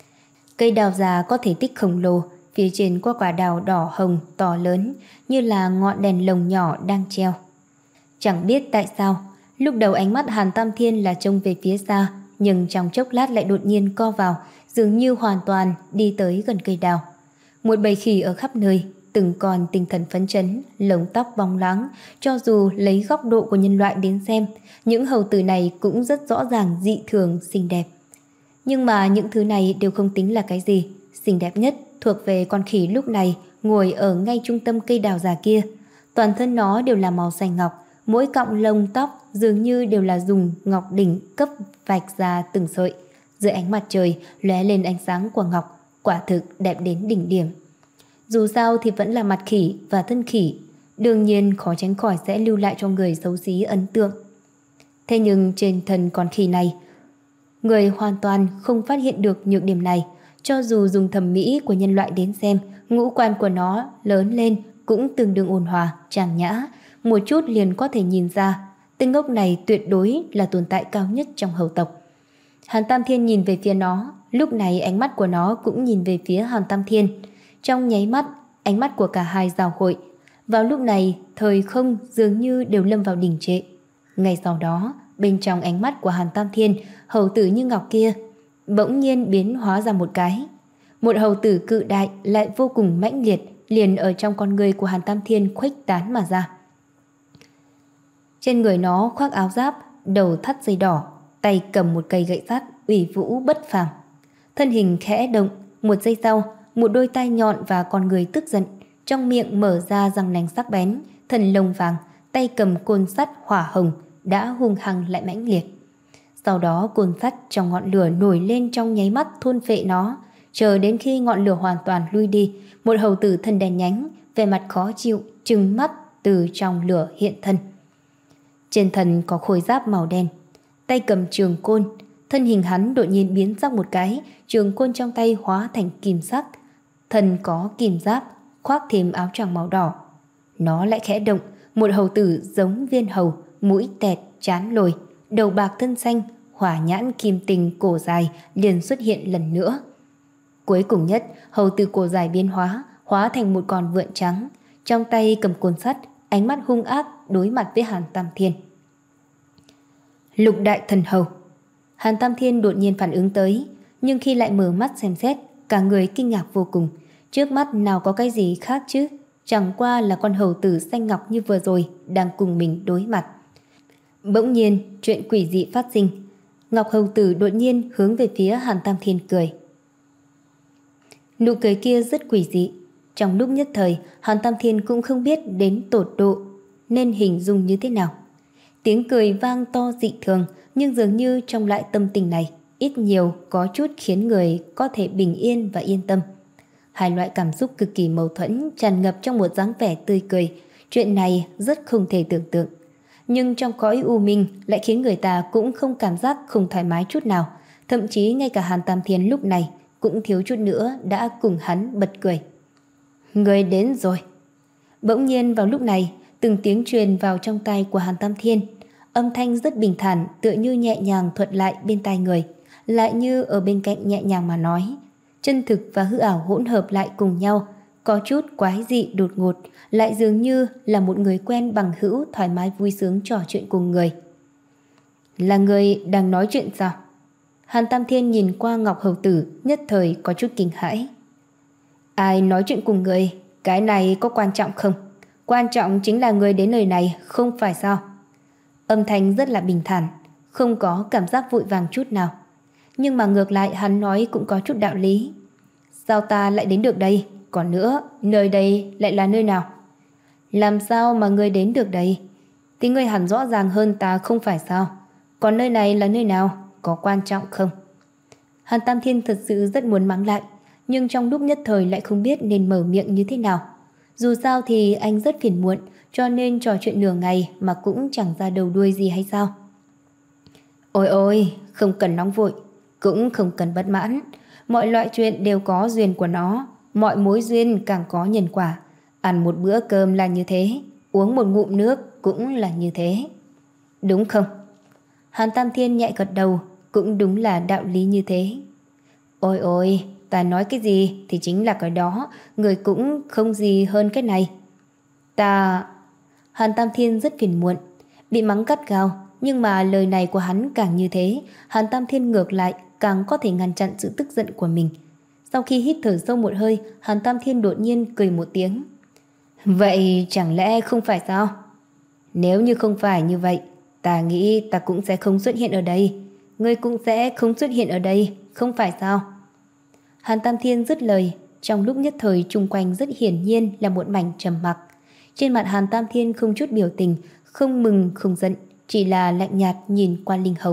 Cây đào già có thể tích khổng lồ, phía trên có quả đào đỏ hồng to lớn như là ngọn đèn lồng nhỏ đang treo. Chẳng biết tại sao, lúc đầu ánh mắt Hàn Tam Thiên là trông về phía xa, nhưng trong chốc lát lại đột nhiên co vào, dường như hoàn toàn đi tới gần cây đào. Một bầy khỉ ở khắp nơi, từng con tinh thần phấn chấn, lông tóc bóng loáng, cho dù lấy góc độ của nhân loại đến xem, những hầu tử này cũng rất rõ ràng dị thường xinh đẹp. Nhưng mà những thứ này đều không tính là cái gì, xinh đẹp nhất thuộc về con khỉ lúc này ngồi ở ngay trung tâm cây đào già kia. Toàn thân nó đều là màu xanh ngọc, mỗi cọng lông tóc dường như đều là dùng ngọc đỉnh cấp vạch ra từng sợi. Dưới ánh mặt trời lóe lên ánh sáng của ngọc, quả thực đẹp đến đỉnh điểm. Dù sao thì vẫn là mặt khỉ và thân khỉ, đương nhiên khó tránh khỏi sẽ lưu lại cho người xấu xí ấn tượng. Thế nhưng trên thân con khỉ này, người hoàn toàn không phát hiện được nhược điểm này. Cho dù dùng thẩm mỹ của nhân loại đến xem, ngũ quan của nó lớn lên cũng tương đương ôn hòa, trang nhã, một chút liền có thể nhìn ra tên ngốc này tuyệt đối là tồn tại cao nhất trong hầu tộc. Hàn Tam Thiên nhìn về phía nó, lúc này ánh mắt của nó cũng nhìn về phía Hàn Tam Thiên. Trong nháy mắt, ánh mắt của cả hai giao hội. Vào lúc này, thời không dường như đều lâm vào đình trệ. Ngay sau đó, bên trong ánh mắt của Hàn Tam Thiên, hầu tử như ngọc kia bỗng nhiên biến hóa ra một cái. Một hầu tử cự đại lại vô cùng mãnh liệt liền ở trong con người của Hàn Tam Thiên khuếch tán mà ra. Trên người nó khoác áo giáp, đầu thắt dây đỏ, tay cầm một cây gậy sắt ủy vũ bất phàm. Thân hình khẽ động, một giây sau, một đôi tai nhọn và con người tức giận, trong miệng mở ra răng nanh sắc bén, thần lông vàng, tay cầm côn sắt hỏa hồng, đã hung hăng lại mãnh liệt. Sau đó côn sắt trong ngọn lửa nổi lên trong nháy mắt thôn phệ nó, chờ đến khi ngọn lửa hoàn toàn lui đi, một hầu tử thân đen nhánh, vẻ mặt khó chịu, trừng mắt từ trong lửa hiện thân. Trên thân có khôi giáp màu đen, tay cầm trường côn, Thân hình hắn đột nhiên biến sắc một cái, trường côn trong tay hóa thành kim sắc. Thân có kim giáp, khoác thêm áo choàng màu đỏ. Nó lại khẽ động, một hầu tử giống viên hầu, mũi tẹt, trán lồi, đầu bạc thân xanh, hỏa nhãn kim tình cổ dài liền xuất hiện lần nữa. Cuối cùng nhất, hầu tử cổ dài biến hóa, hóa thành một con vượn trắng, trong tay cầm côn sắt, ánh mắt hung ác đối mặt với Hàn Tam Thiên. Lục đại thần hầu. Hàn Tam Thiên đột nhiên phản ứng tới, nhưng khi lại mở mắt xem xét, cả người kinh ngạc vô cùng. Trước mắt nào có cái gì khác chứ, chẳng qua là con hầu tử xanh ngọc như vừa rồi đang cùng mình đối mặt. Bỗng nhiên, chuyện quỷ dị phát sinh. Ngọc hầu tử đột nhiên hướng về phía Hàn Tam Thiên cười. Nụ cười kia rất quỷ dị. Trong lúc nhất thời, Hàn Tam Thiên cũng không biết đến tột độ nên hình dung như thế nào. Tiếng cười vang to dị thường, nhưng dường như trong loại tâm tình này, ít nhiều có chút khiến người có thể bình yên và yên tâm. Hai loại cảm xúc cực kỳ mâu thuẫn tràn ngập trong một dáng vẻ tươi cười. Chuyện này rất không thể tưởng tượng. Nhưng trong cõi u minh lại khiến người ta cũng không cảm giác không thoải mái chút nào. Thậm chí ngay cả Hàn Tam Thiên lúc này cũng thiếu chút nữa đã cùng hắn bật cười. Người đến rồi. Bỗng nhiên vào lúc này, từng tiếng truyền vào trong tai của Hàn Tam Thiên. Âm thanh rất bình thản, tựa như nhẹ nhàng thuật lại bên tai người, lại như ở bên cạnh nhẹ nhàng mà nói. Chân thực và hư ảo hỗn hợp lại cùng nhau, có chút quái dị đột ngột, lại dường như là một người quen bằng hữu thoải mái vui sướng trò chuyện cùng người. Là người đang nói chuyện sao? Hàn Tam Thiên nhìn qua Ngọc hầu tử, nhất thời có chút kinh hãi. Ai nói chuyện cùng người? Cái này có quan trọng không? Quan trọng chính là người đến nơi này, không phải sao? Âm thanh rất là bình thản, không có cảm giác vội vàng chút nào. Nhưng mà ngược lại hắn nói cũng có chút đạo lý. Sao ta lại đến được đây? Còn nữa, nơi đây lại là nơi nào? Làm sao mà ngươi đến được đây? Thì ngươi hẳn rõ ràng hơn ta không phải sao? Còn nơi này là nơi nào? Có quan trọng không? Hàn Tam Thiên thật sự rất muốn mắng lại, nhưng trong lúc nhất thời lại không biết nên mở miệng như thế nào. Dù sao thì anh rất phiền muộn, cho nên trò chuyện nửa ngày mà cũng chẳng ra đầu đuôi gì hay sao? Ôi ôi, không cần nóng vội, cũng không cần bất mãn. Mọi loại chuyện đều có duyên của nó, mọi mối duyên càng có nhân quả. Ăn một bữa cơm là như thế, uống một ngụm nước cũng là như thế. Đúng không? Hàn Tam Thiên nhẹ gật đầu, cũng đúng là đạo lý như thế. Ôi ôi, ta nói cái gì thì chính là cái đó, người cũng không gì hơn cái này. Ta... Hàn Tam Thiên rất phiền muộn, bị mắng gắt gao, nhưng mà lời này của hắn càng như thế, Hàn Tam Thiên ngược lại càng có thể ngăn chặn sự tức giận của mình. Sau khi hít thở sâu một hơi, Hàn Tam Thiên đột nhiên cười một tiếng. Vậy chẳng lẽ không phải sao? Nếu như không phải như vậy, ta nghĩ ta cũng sẽ không xuất hiện ở đây. Ngươi cũng sẽ không xuất hiện ở đây, không phải sao? Hàn Tam Thiên dứt lời, trong lúc nhất thời chung quanh rất hiển nhiên là một mảnh trầm mặc. Trên mặt Hàn Tam Thiên không chút biểu tình, không mừng không giận, chỉ là lạnh nhạt nhìn qua Linh Hầu.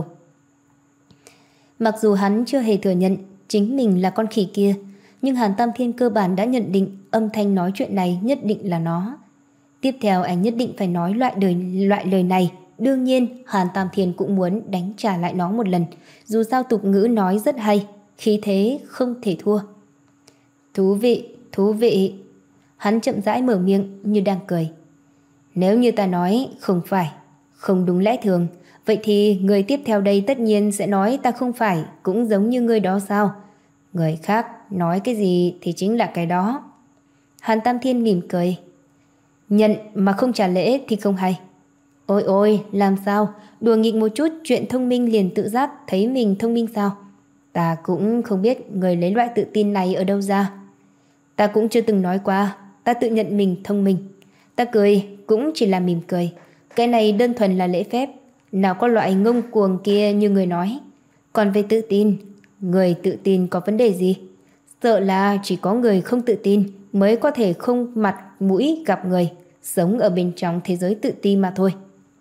Mặc dù hắn chưa hề thừa nhận chính mình là con khỉ kia, nhưng Hàn Tam Thiên cơ bản đã nhận định âm thanh nói chuyện này nhất định là nó. Tiếp theo anh nhất định phải nói loại đời loại lời này. Đương nhiên Hàn Tam Thiên cũng muốn đánh trả lại nó một lần. Dù sao tục ngữ nói rất hay, khí thế không thể thua. Thú vị, thú vị. Hắn chậm rãi mở miệng như đang cười. Nếu như ta nói không phải, không đúng lẽ thường, vậy thì người tiếp theo đây tất nhiên sẽ nói ta không phải, cũng giống như người đó sao? Người khác nói cái gì thì chính là cái đó. Hàn Tam Thiên mỉm cười. Nhận mà không trả lễ thì không hay. Ôi ôi, làm sao? Đùa nghịch một chút chuyện thông minh liền tự giác thấy mình thông minh sao? Ta cũng không biết người lấy loại tự tin này ở đâu ra. Ta cũng chưa từng nói qua, ta tự nhận mình thông minh. Ta cười cũng chỉ là mỉm cười. Cái này đơn thuần là lễ phép, nào có loại ngông cuồng kia như người nói. Còn về tự tin, người tự tin có vấn đề gì? Sợ là chỉ có người không tự tin mới có thể không mặt mũi gặp người, sống ở bên trong thế giới tự ti mà thôi.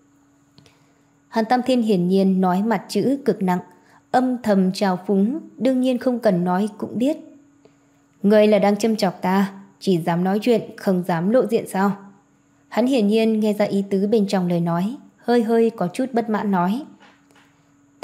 Hàn Tam Thiên hiển nhiên nói mặt chữ cực nặng, âm thầm trào phúng, đương nhiên không cần nói cũng biết. Người là đang châm chọc ta, chỉ dám nói chuyện, không dám lộ diện sao? Hắn hiển nhiên nghe ra ý tứ bên trong lời nói, hơi hơi có chút bất mãn nói.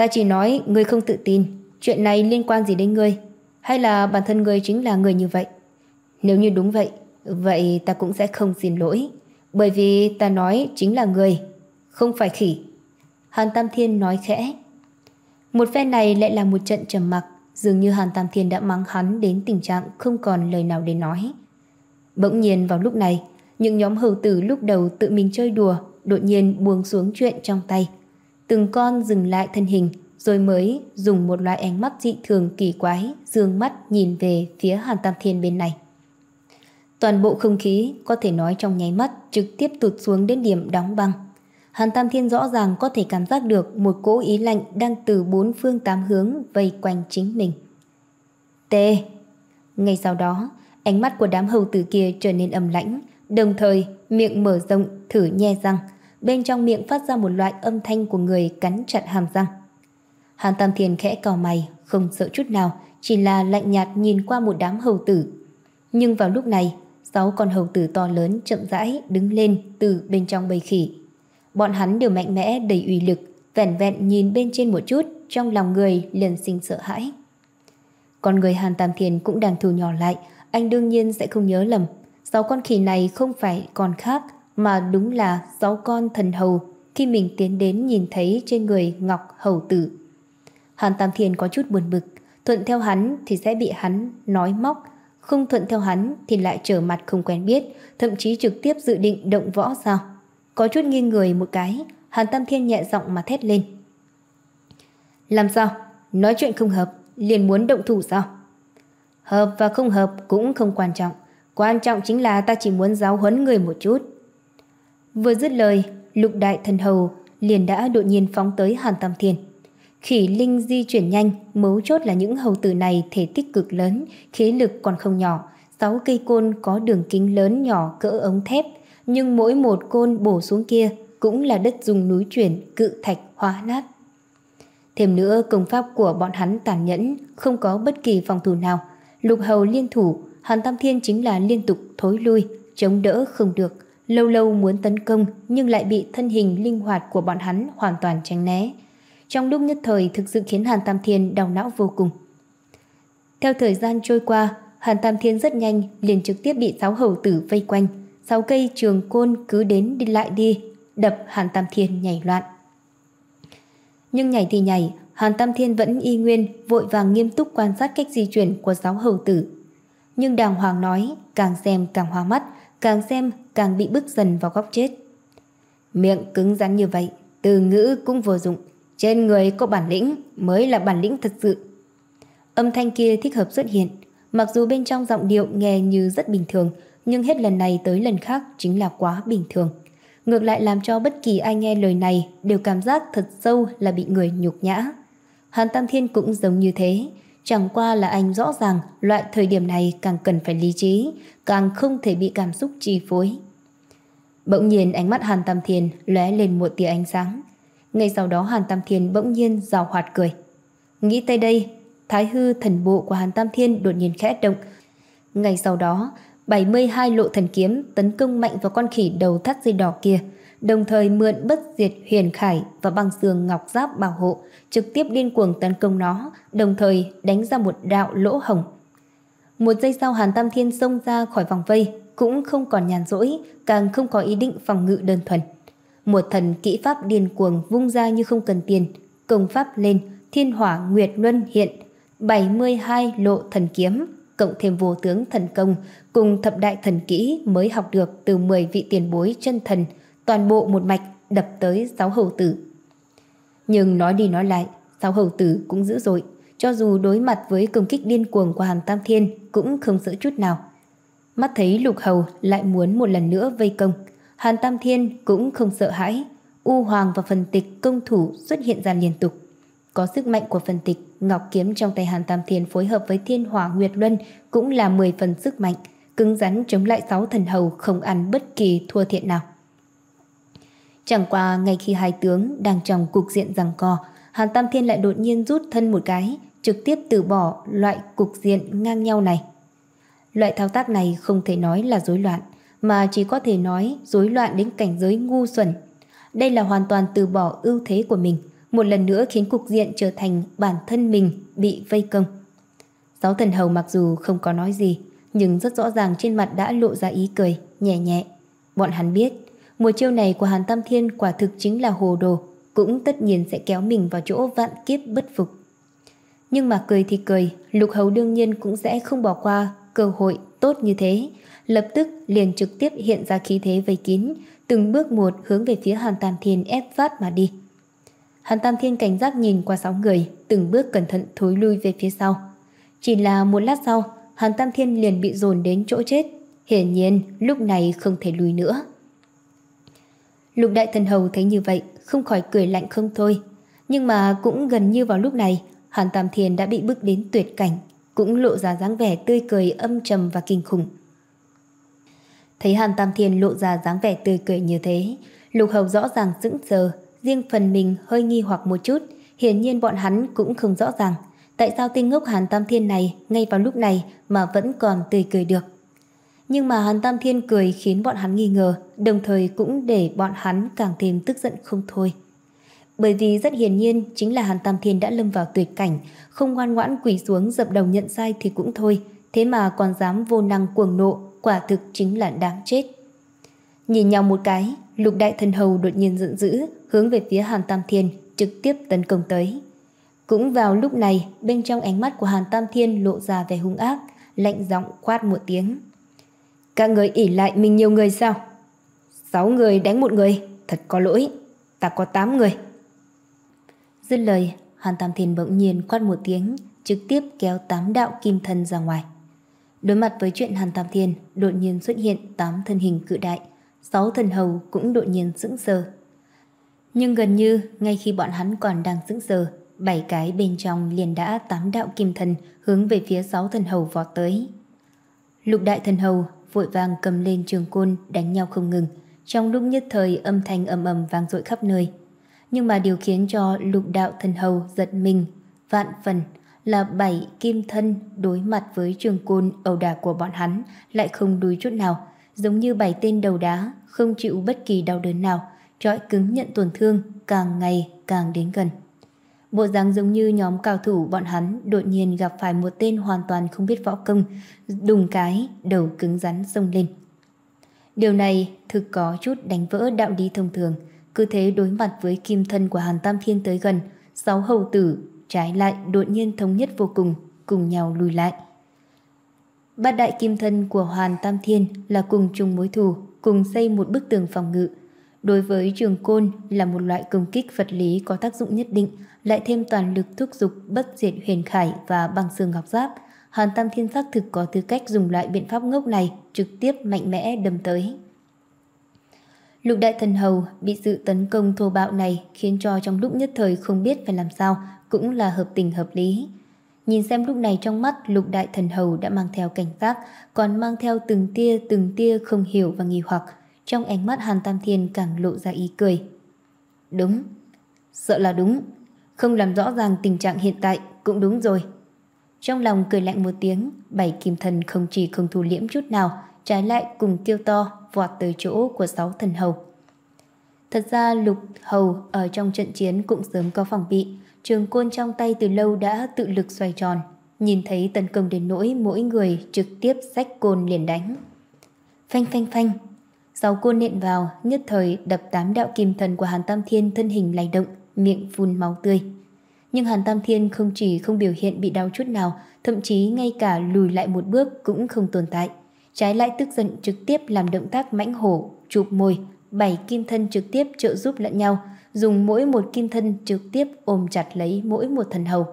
Ta chỉ nói ngươi không tự tin. Chuyện này liên quan gì đến ngươi? Hay là bản thân ngươi chính là người như vậy? Nếu như đúng vậy, vậy ta cũng sẽ không xin lỗi. Bởi vì ta nói chính là ngươi, không phải khỉ. Hàn Tam Thiên nói khẽ. Một phen này lại là một trận trầm mặc. Dường như Hàn Tam Thiên đã mắng hắn đến tình trạng không còn lời nào để nói. Bỗng nhiên vào lúc này, những nhóm hầu tử lúc đầu tự mình chơi đùa đột nhiên buông xuống chuyện trong tay. Từng con dừng lại thân hình, rồi mới dùng một loại ánh mắt dị thường kỳ quái dương mắt nhìn về phía Hàn Tam Thiên bên này. Toàn bộ không khí có thể nói trong nháy mắt trực tiếp tụt xuống đến điểm đóng băng. Hàn Tam Thiên rõ ràng có thể cảm giác được một cỗ ý lạnh đang từ bốn phương tám hướng vây quanh chính mình. T. Ngay sau đó, ánh mắt của đám hầu tử kia trở nên âm lãnh, đồng thời miệng mở rộng thử nhe răng, bên trong miệng phát ra một loại âm thanh của người cắn chặt hàm răng. Hàn Tam Thiên khẽ cau mày, không sợ chút nào, chỉ là lạnh nhạt nhìn qua một đám hầu tử. Nhưng vào lúc này, sáu con hầu tử to lớn chậm rãi đứng lên từ bên trong bầy khỉ. Bọn hắn đều mạnh mẽ đầy uy lực, vẻn vẹn nhìn bên trên một chút, trong lòng người liền sinh sợ hãi. Con người Hàn Tam Thiên cũng đang thu nhỏ lại, anh đương nhiên sẽ không nhớ lầm. Sáu con khỉ này không phải con khác, mà đúng là sáu con thần hầu khi mình tiến đến nhìn thấy trên người Ngọc Hầu Tử. Hàn Tam Thiên có chút buồn bực, thuận theo hắn thì sẽ bị hắn nói móc, không thuận theo hắn thì lại trở mặt không quen biết, thậm chí trực tiếp dự định động võ sao? Có chút nghiêng người một cái, Hàn Tam Thiên nhẹ giọng mà thét lên. Làm sao? Nói chuyện không hợp, liền muốn động thủ sao? Hợp và không hợp cũng không quan trọng, quan trọng chính là ta chỉ muốn giáo huấn người một chút. Vừa dứt lời, Lục Đại Thần Hầu liền đã đột nhiên phóng tới Hàn Tam Thiên. Khỉ linh di chuyển nhanh, mấu chốt là những hầu tử này thể tích cực lớn, khí lực còn không nhỏ. Sáu cây côn có đường kính lớn nhỏ cỡ ống thép, nhưng mỗi một côn bổ xuống kia cũng là đất dùng núi chuyển, cự thạch hóa nát. Thêm nữa, công pháp của bọn hắn tàn nhẫn, không có bất kỳ phòng thủ nào. Lục hầu liên thủ, Hàn Tam Thiên chính là liên tục thối lui, chống đỡ không được. Lâu lâu muốn tấn công nhưng lại bị thân hình linh hoạt của bọn hắn hoàn toàn tránh né. Trong lúc nhất thời thực sự khiến Hàn Tam Thiên đau não vô cùng. Theo thời gian trôi qua, Hàn Tam Thiên rất nhanh liền trực tiếp bị sáu hầu tử vây quanh. Sáu cây trường côn cứ đến đi lại đi, đập Hàn Tam Thiên nhảy loạn. Nhưng nhảy thì nhảy, Hàn Tam Thiên vẫn y nguyên vội vàng nghiêm túc quan sát cách di chuyển của sáu hầu tử. Nhưng đàng hoàng nói, càng xem càng hoa mắt, càng xem càng bị bức dần vào góc chết. Miệng cứng rắn như vậy, từ ngữ cũng vô dụng, trên người có bản lĩnh mới là bản lĩnh thật sự. Âm thanh kia thích hợp xuất hiện, mặc dù bên trong giọng điệu nghe như rất bình thường, nhưng hết lần này tới lần khác chính là quá bình thường. Ngược lại làm cho bất kỳ ai nghe lời này đều cảm giác thật sâu là bị người nhục nhã. Hàn Tam Thiên cũng giống như thế, chẳng qua là anh rõ ràng loại thời điểm này càng cần phải lý trí, càng không thể bị cảm xúc chi phối. Bỗng nhiên ánh mắt Hàn Tam Thiên lóe lên một tia ánh sáng. Ngay sau đó Hàn Tam Thiên bỗng nhiên giàu hoạt cười. Nghĩ tới đây, Thái hư thần bộ của Hàn Tam Thiên đột nhiên khẽ động. Ngay sau đó, bảy mươi hai lộ thần kiếm tấn công mạnh vào con khỉ đầu thắt dây đỏ kia, đồng thời mượn bất diệt huyền khải và băng xương ngọc giáp bảo hộ, trực tiếp điên cuồng tấn công nó, đồng thời đánh ra một đạo lỗ hổng. Một giây sau Hàn Tam Thiên xông ra khỏi vòng vây, cũng không còn nhàn rỗi, càng không có ý định phòng ngự đơn thuần. Một thần kỹ pháp điên cuồng vung ra như không cần tiền, công pháp lên, thiên hỏa nguyệt luân hiện, bảy mươi hai lộ thần kiếm, cộng thêm vô tướng thần công, cùng thập đại thần kỹ mới học được từ mười vị tiền bối chân thần, toàn bộ một mạch đập tới sáu hầu tử. Nhưng nói đi nói lại, sáu hầu tử cũng dữ dội, cho dù đối mặt với công kích điên cuồng của Hàn Tam Thiên cũng không sợ chút nào. Mắt thấy Lục hầu lại muốn một lần nữa vây công, Hàn Tam Thiên cũng không sợ hãi. U Hoàng và Phần Tịch công thủ xuất hiện ra liên tục. Có sức mạnh của Phần Tịch, ngọc kiếm trong tay Hàn Tam Thiên phối hợp với thiên hỏa nguyệt luân cũng là mười phần sức mạnh, cứng rắn chống lại sáu thần hầu không ăn bất kỳ thua thiệt nào. Chẳng qua ngay khi hai tướng đang trong cục diện giằng co, Hàn Tam Thiên lại đột nhiên rút thân một cái, trực tiếp từ bỏ loại cục diện ngang nhau này. Loại thao tác này không thể nói là rối loạn, mà chỉ có thể nói rối loạn đến cảnh giới ngu xuẩn. Đây là hoàn toàn từ bỏ ưu thế của mình, một lần nữa khiến cục diện trở thành bản thân mình bị vây công. Sáu thần hầu mặc dù không có nói gì, nhưng rất rõ ràng trên mặt đã lộ ra ý cười, nhẹ nhẹ. Bọn hắn biết, một chiêu này của Hàn Tam Thiên quả thực chính là hồ đồ, cũng tất nhiên sẽ kéo mình vào chỗ vạn kiếp bất phục. Nhưng mà cười thì cười, Lục Hầu đương nhiên cũng sẽ không bỏ qua cơ hội tốt như thế. Lập tức liền trực tiếp hiện ra khí thế vây kín, từng bước một hướng về phía Hàn Tam Thiên ép phát mà đi. Hàn Tam Thiên cảnh giác nhìn qua sáu người, từng bước cẩn thận thối lui về phía sau. Chỉ là một lát sau, Hàn Tam Thiên liền bị dồn đến chỗ chết. Hiển nhiên lúc này không thể lùi nữa. Lục Đại Thần Hầu thấy như vậy, không khỏi cười lạnh không thôi. Nhưng mà cũng gần như vào lúc này, Hàn Tam Thiên đã bị bước đến tuyệt cảnh, cũng lộ ra dáng vẻ tươi cười âm trầm và kinh khủng. Thấy Hàn Tam Thiên lộ ra dáng vẻ tươi cười như thế, Lục Hầu rõ ràng sững sờ, riêng phần mình hơi nghi hoặc một chút. Hiển nhiên bọn hắn cũng không rõ ràng tại sao tên ngốc Hàn Tam Thiên này ngay vào lúc này mà vẫn còn tươi cười được. Nhưng mà Hàn Tam Thiên cười khiến bọn hắn nghi ngờ, đồng thời cũng để bọn hắn càng thêm tức giận không thôi. Bởi vì rất hiển nhiên chính là Hàn Tam Thiên đã lâm vào tuyệt cảnh, không ngoan ngoãn quỳ xuống dập đầu nhận sai thì cũng thôi, thế mà còn dám vô năng cuồng nộ, quả thực chính là đáng chết. Nhìn nhau một cái, Lục Đại Thần Hầu đột nhiên giận dữ, hướng về phía Hàn Tam Thiên trực tiếp tấn công tới. Cũng vào lúc này, bên trong ánh mắt của Hàn Tam Thiên lộ ra vẻ hung ác, lạnh giọng quát một tiếng. Các người ỷ lại mình nhiều người sao? Sáu người đánh một người, thật có lỗi, ta có tám người. Dứt lời, Hàn Tam Thiên bỗng nhiên quát một tiếng, trực tiếp kéo tám đạo kim thân ra ngoài. Đối mặt với chuyện Hàn Tam Thiên đột nhiên xuất hiện tám thân hình cự đại, sáu thần hầu cũng đột nhiên sững sờ. Nhưng gần như ngay khi bọn hắn còn đang sững sờ, bảy cái bên trong liền đã tám đạo kim thần hướng về phía sáu thần hầu vọt tới. Lục Đại Thần Hầu vội vàng cầm lên trường côn đánh nhau không ngừng, trong lúc nhất thời âm thanh ầm ầm vang dội khắp nơi. Nhưng mà điều khiến cho Lục Đạo Thần Hầu giật mình vạn phần là bảy kim thân đối mặt với trường côn ẩu đả của bọn hắn lại không đuối chút nào, giống như bảy tên đầu đá không chịu bất kỳ đau đớn nào, trọi cứng nhận tổn thương, càng ngày càng đến gần. Bộ dáng giống như nhóm cao thủ bọn hắn đột nhiên gặp phải một tên hoàn toàn không biết võ công, đùng cái đầu cứng rắn xông lên. Điều này thực có chút đánh vỡ đạo lý thông thường. Cứ thế đối mặt với kim thân của Hàn Tam Thiên tới gần, sáu hầu tử trái lại đột nhiên thống nhất vô cùng, cùng nhau lùi lại. Bát đại kim thân của Hàn Tam Thiên là cùng chung mối thù, cùng xây một bức tường phòng ngự. Đối với trường côn là một loại công kích vật lý có tác dụng nhất định, lại thêm toàn lực thúc giục bất diệt huyền khải và băng xương ngọc giáp, Hàn Tam Thiên xác thực có tư cách dùng loại biện pháp ngốc này trực tiếp mạnh mẽ đâm tới. Lục Đại Thần Hầu bị sự tấn công thô bạo này khiến cho trong lúc nhất thời không biết phải làm sao, cũng là hợp tình hợp lý. Nhìn xem lúc này trong mắt Lục Đại Thần Hầu đã mang theo cảnh giác, còn mang theo từng tia từng tia không hiểu và nghi hoặc. Trong ánh mắt Hàn Tam Thiên càng lộ ra ý cười. Đúng, sợ là đúng, không làm rõ ràng tình trạng hiện tại cũng đúng rồi. Trong lòng cười lạnh một tiếng, bảy kim thần không chỉ không thu liễm chút nào, trái lại cùng kêu to vọt tới chỗ của sáu thần hầu. Thật ra Lục Hầu ở trong trận chiến cũng sớm có phòng bị, trường côn trong tay từ lâu đã tự lực xoay tròn, nhìn thấy tấn công đến nỗi mỗi người trực tiếp xách côn liền đánh. Phanh phanh phanh, sáu côn nện vào, nhất thời đập tám đạo kim thần của Hàn Tam Thiên thân hình lay động, miệng phun máu tươi. Nhưng Hàn Tam Thiên không chỉ không biểu hiện bị đau chút nào, thậm chí ngay cả lùi lại một bước cũng không tồn tại. Trái lại tức giận trực tiếp làm động tác mãnh hổ, chụp môi, bảy kim thân trực tiếp trợ giúp lẫn nhau, dùng mỗi một kim thân trực tiếp ôm chặt lấy mỗi một thần hầu.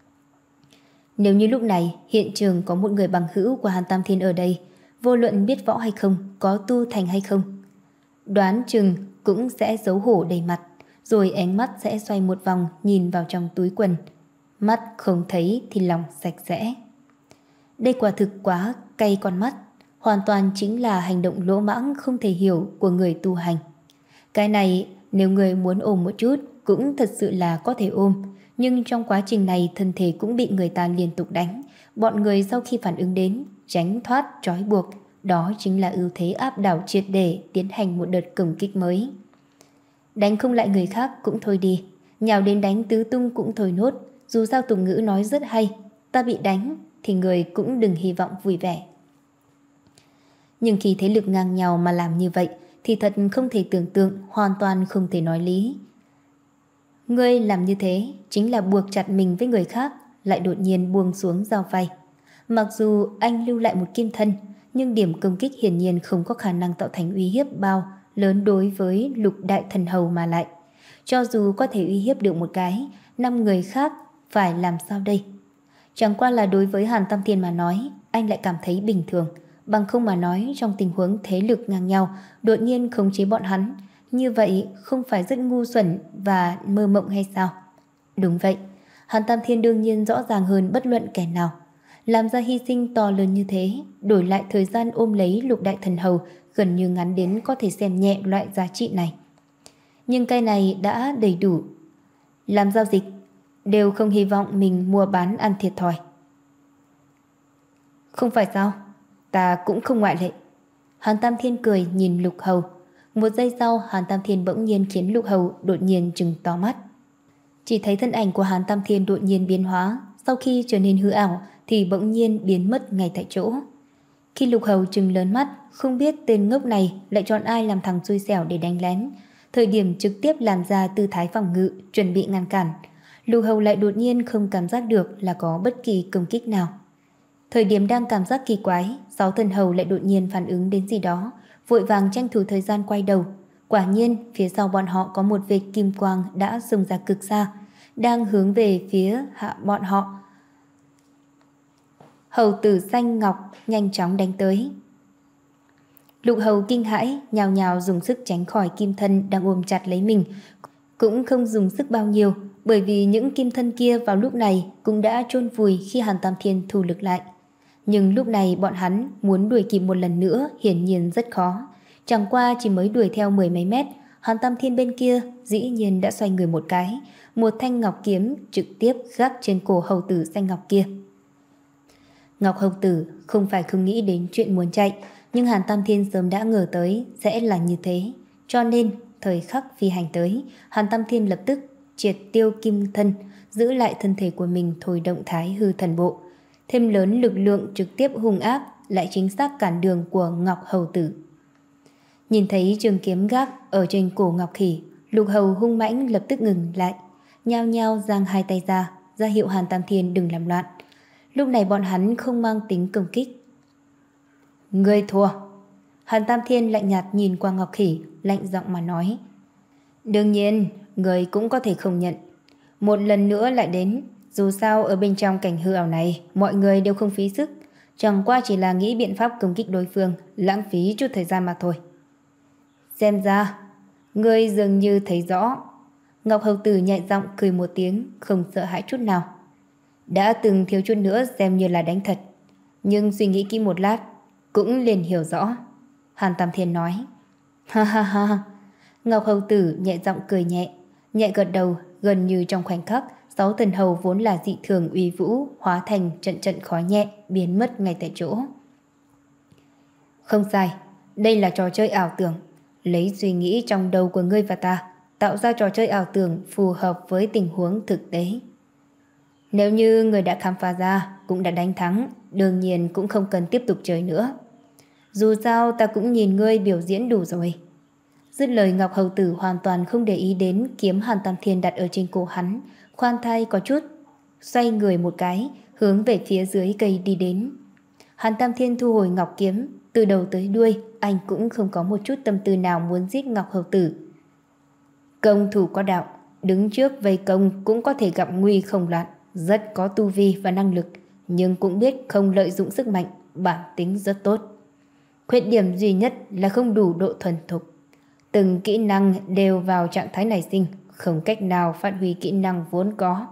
Nếu như lúc này hiện trường có một người bằng hữu của Hàn Tam Thiên ở đây, vô luận biết võ hay không, có tu thành hay không, đoán chừng cũng sẽ xấu hổ đầy mặt, rồi ánh mắt sẽ xoay một vòng nhìn vào trong túi quần. Mắt không thấy thì lòng sạch sẽ. Đây quả thực quá cay con mắt, hoàn toàn chính là hành động lỗ mãng không thể hiểu của người tu hành. Cái này nếu người muốn ôm một chút cũng thật sự là có thể ôm, nhưng trong quá trình này thân thể cũng bị người ta liên tục đánh. Bọn người sau khi phản ứng đến, tránh thoát trói buộc, đó chính là ưu thế áp đảo triệt để tiến hành một đợt công kích mới. Đánh không lại người khác cũng thôi đi, nhào đến đánh tứ tung cũng thôi nốt. Dù sao tục ngữ nói rất hay, ta bị đánh thì người cũng đừng hy vọng vui vẻ. Nhưng khi thế lực ngang nhau mà làm như vậy thì thật không thể tưởng tượng, hoàn toàn không thể nói lý. Ngươi làm như thế chính là buộc chặt mình với người khác, lại đột nhiên buông xuống dao phay. Mặc dù anh lưu lại một kim thân, nhưng điểm công kích hiển nhiên không có khả năng tạo thành uy hiếp bao lớn đối với Lục Đại Thần Hầu mà lại. Cho dù có thể uy hiếp được một cái, năm người khác phải làm sao đây? Chẳng qua là đối với Hàn Tam Thiên mà nói, anh lại cảm thấy bình thường. Bằng không mà nói, trong tình huống thế lực ngang nhau, đột nhiên khống chế bọn hắn, như vậy không phải rất ngu xuẩn và mơ mộng hay sao? Đúng vậy, Hàn Tam Thiên đương nhiên rõ ràng hơn bất luận kẻ nào. Làm ra hy sinh to lớn như thế, đổi lại thời gian ôm lấy Lục Đại Thần Hầu gần như ngắn đến có thể xem nhẹ loại giá trị này. Nhưng cái này đã đầy đủ. Làm giao dịch, đều không hy vọng mình mua bán ăn thiệt thòi. Không phải sao? Ta cũng không ngoại lệ. Hàn Tam Thiên cười nhìn Lục Hầu. Một giây sau, Hàn Tam Thiên bỗng nhiên khiến Lục Hầu đột nhiên trừng to mắt. Chỉ thấy thân ảnh của Hàn Tam Thiên đột nhiên biến hóa, sau khi trở nên hư ảo thì bỗng nhiên biến mất ngay tại chỗ. Khi Lục Hầu trừng lớn mắt, không biết tên ngốc này lại chọn ai làm thằng xui xẻo để đánh lén. Thời điểm trực tiếp làm ra tư thái phòng ngự, chuẩn bị ngăn cản, Lục Hầu lại đột nhiên không cảm giác được là có bất kỳ công kích nào. Thời điểm đang cảm giác kỳ quái, Sáu Thần Hầu lại đột nhiên phản ứng đến gì đó, vội vàng tranh thủ thời gian quay đầu. Quả nhiên, phía sau bọn họ có một vệt kim quang đã xông ra cực xa, đang hướng về phía hạ bọn họ. Hầu tử xanh ngọc nhanh chóng đánh tới. Lục Hầu kinh hãi, nhào nhào dùng sức tránh khỏi kim thân đang ôm chặt lấy mình. Cũng không dùng sức bao nhiêu, bởi vì những kim thân kia vào lúc này cũng đã chôn vùi khi Hàn Tam Thiên thu lực lại. Nhưng lúc này bọn hắn muốn đuổi kịp một lần nữa hiển nhiên rất khó. Chẳng qua chỉ mới đuổi theo mười mấy mét, Hàn Tam Thiên bên kia dĩ nhiên đã xoay người một cái, một thanh ngọc kiếm trực tiếp gác trên cổ hầu tử xanh ngọc kia. Ngọc hầu tử không phải không nghĩ đến chuyện muốn chạy, nhưng Hàn Tam Thiên sớm đã ngờ tới sẽ là như thế. Cho nên thời khắc phi hành tới, Hàn Tam Thiên lập tức triệt tiêu kim thân, giữ lại thân thể của mình thôi động thái hư thần bộ. Thêm lớn lực lượng trực tiếp hung ác, lại chính xác cản đường của Ngọc hầu tử. Nhìn thấy trường kiếm gác ở trên cổ Ngọc khỉ, Lục Hầu hung mãnh lập tức ngừng lại, nhao nhao giang hai tay ra, ra hiệu Hàn Tam Thiên đừng làm loạn. Lúc này bọn hắn không mang tính công kích. Ngươi thua. Hàn Tam Thiên lạnh nhạt nhìn qua Ngọc khỉ, lạnh giọng mà nói. Đương nhiên, ngươi cũng có thể không nhận. Một lần nữa lại đến, dù sao ở bên trong cảnh hư ảo này, mọi người đều không phí sức, chẳng qua chỉ là nghĩ biện pháp công kích đối phương, lãng phí chút thời gian mà thôi. Xem ra, ngươi dường như thấy rõ. Ngọc hầu tử nhẹ giọng cười một tiếng, không sợ hãi chút nào. Đã từng thiếu chút nữa xem như là đánh thật, nhưng suy nghĩ kỹ một lát cũng liền hiểu rõ. Hàn Tam Thiên nói. Ha ha ha. Ngọc hầu tử nhẹ giọng cười nhẹ, nhẹ gật đầu. Gần như trong khoảnh khắc, Sáu Thần Hầu vốn là dị thường uy vũ hóa thành trận trận khói nhẹ, biến mất ngay tại chỗ. Không sai, đây là trò chơi ảo tưởng. Lấy suy nghĩ trong đầu của ngươi và ta, tạo ra trò chơi ảo tưởng phù hợp với tình huống thực tế. Nếu như người đã khám phá ra, cũng đã đánh thắng, đương nhiên cũng không cần tiếp tục chơi nữa. Dù sao ta cũng nhìn ngươi biểu diễn đủ rồi. Dứt lời, Ngọc hầu tử hoàn toàn không để ý đến kiếm Hàn Tam Thiên đặt ở trên cổ hắn, khoan thai có chút xoay người một cái, hướng về phía dưới cây đi đến. Hàn Tam Thiên thu hồi ngọc kiếm, từ đầu tới đuôi anh cũng không có một chút tâm tư nào muốn giết Ngọc hầu tử. Công thủ có đạo, đứng trước vây công cũng có thể gặp nguy không loạn, rất có tu vi và năng lực, nhưng cũng biết không lợi dụng sức mạnh, bản tính rất tốt. Khuyết điểm duy nhất là không đủ độ thuần thục. Từng kỹ năng đều vào trạng thái nảy sinh, không cách nào phát huy kỹ năng vốn có.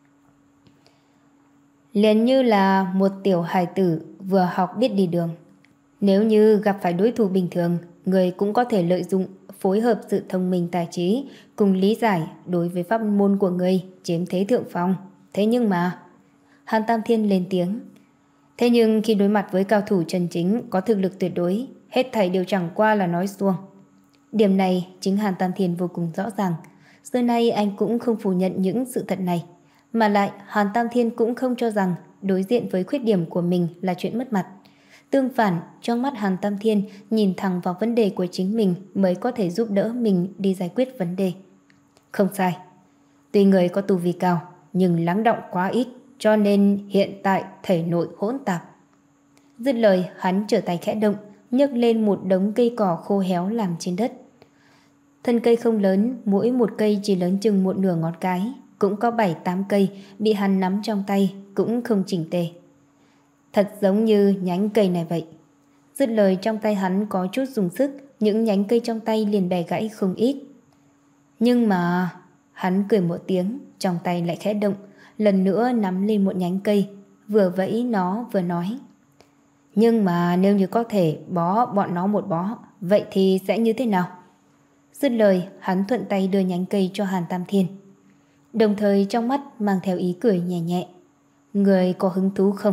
Liền như là một tiểu hài tử vừa học biết đi đường. Nếu như gặp phải đối thủ bình thường, người cũng có thể lợi dụng phối hợp sự thông minh tài trí cùng lý giải đối với pháp môn của người chiếm thế thượng phong. Thế nhưng mà... Hàn Tam Thiên lên tiếng. Thế nhưng khi đối mặt với cao thủ chân chính có thực lực tuyệt đối, hết thảy đều chẳng qua là nói suông. Điểm này chính Hàn Tam Thiên vô cùng rõ ràng. Xưa nay anh cũng không phủ nhận những sự thật này. Mà lại Hàn Tam Thiên cũng không cho rằng đối diện với khuyết điểm của mình là chuyện mất mặt. Tương phản, trong mắt Hàn Tam Thiên nhìn thẳng vào vấn đề của chính mình mới có thể giúp đỡ mình đi giải quyết vấn đề. Không sai. Tuy người có tu vi cao, nhưng lắng đọng quá ít, cho nên hiện tại thể nội hỗn tạp. Dứt lời, hắn trở tay khẽ động, nhấc lên một đống cây cỏ khô héo làm trên đất. Thân cây không lớn, mỗi một cây chỉ lớn chừng một nửa ngón cái, cũng có bảy tám cây bị hắn nắm trong tay, cũng không chỉnh tề. Thật giống như nhánh cây này vậy. Dứt lời, trong tay hắn có chút dùng sức, những nhánh cây trong tay liền bẻ gãy không ít. Nhưng mà... Hắn cười một tiếng, trong tay lại khẽ động, lần nữa nắm lên một nhánh cây, vừa vẫy nó vừa nói. Nhưng mà nếu như có thể bó bọn nó một bó, vậy thì sẽ như thế nào? Dứt lời, hắn thuận tay đưa nhánh cây cho Hàn Tam Thiên. Đồng thời trong mắt mang theo ý cười nhẹ nhẹ. Người có hứng thú không?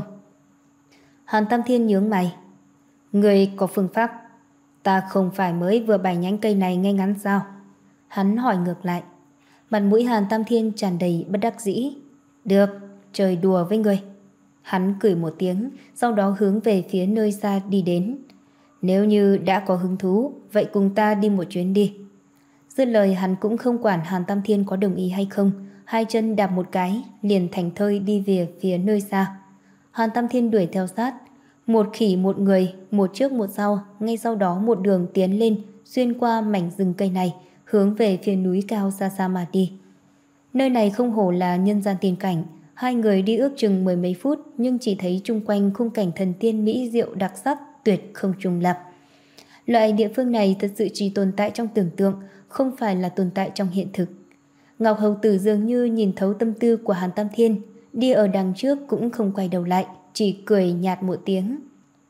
Hàn Tam Thiên nhướng mày. Người có phương pháp? Ta không phải mới vừa bày nhánh cây này ngay ngắn sao? Hắn hỏi ngược lại. Mặt mũi Hàn Tam Thiên tràn đầy bất đắc dĩ. Được, trời đùa với người. Hắn cười một tiếng, sau đó hướng về phía nơi xa đi đến. Nếu như đã có hứng thú, vậy cùng ta đi một chuyến đi. Dứt lời, hắn cũng không quản Hàn Tam Thiên có đồng ý hay không, hai chân đạp một cái, liền thành thơi đi về phía nơi xa. Hàn Tam Thiên đuổi theo sát, một khỉ một người, một trước một sau, ngay sau đó một đường tiến lên, xuyên qua mảnh rừng cây này, hướng về phía núi cao xa xa mà đi. Nơi này không hổ là nhân gian tiên cảnh. Hai người đi ước chừng mười mấy phút, nhưng chỉ thấy chung quanh khung cảnh thần tiên mỹ diệu đặc sắc, tuyệt không trùng lặp. Loại địa phương này thật sự chỉ tồn tại trong tưởng tượng, không phải là tồn tại trong hiện thực. Ngọc Hầu Tử dường như nhìn thấu tâm tư của Hàn Tam Thiên, đi ở đằng trước cũng không quay đầu lại, chỉ cười nhạt một tiếng.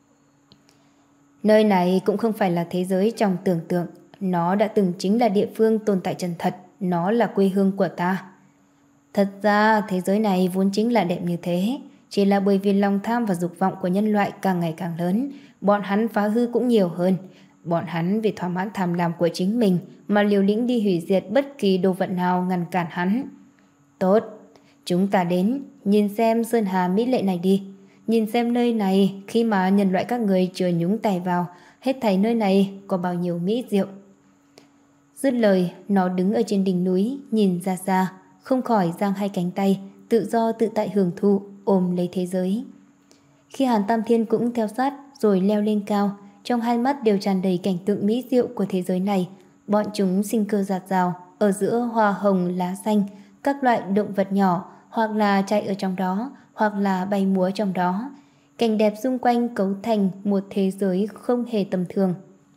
Nơi này cũng không phải là thế giới trong tưởng tượng, nó đã từng chính là địa phương tồn tại chân thật, nó là quê hương của ta. Thật ra thế giới này vốn chính là đẹp như thế, chỉ là bởi vì lòng tham và dục vọng của nhân loại càng ngày càng lớn, bọn hắn phá hư cũng nhiều hơn. Bọn hắn vì thỏa mãn tham lam của chính mình mà liều lĩnh đi hủy diệt bất kỳ đồ vật nào ngăn cản hắn. Tốt, chúng ta đến, nhìn xem sơn hà mỹ lệ này đi. Nhìn xem nơi này khi mà nhân loại các người chưa nhúng tay vào, hết thảy nơi này có bao nhiêu mỹ diệu. Dứt lời, nó đứng ở trên đỉnh núi, nhìn ra xa, không khỏi giang hai cánh tay, tự do tự tại hưởng thụ, ôm lấy thế giới. Khi Hàn Tam Thiên cũng theo sát rồi leo lên cao, trong hai mắt đều tràn đầy cảnh tượng mỹ diệu của thế giới này. Bọn chúng sinh cơ rạt rào, ở giữa hoa hồng lá xanh, các loại động vật nhỏ, hoặc là chạy ở trong đó, hoặc là bay múa trong đó. Cảnh đẹp xung quanh cấu thành một thế giới không hề tầm thường.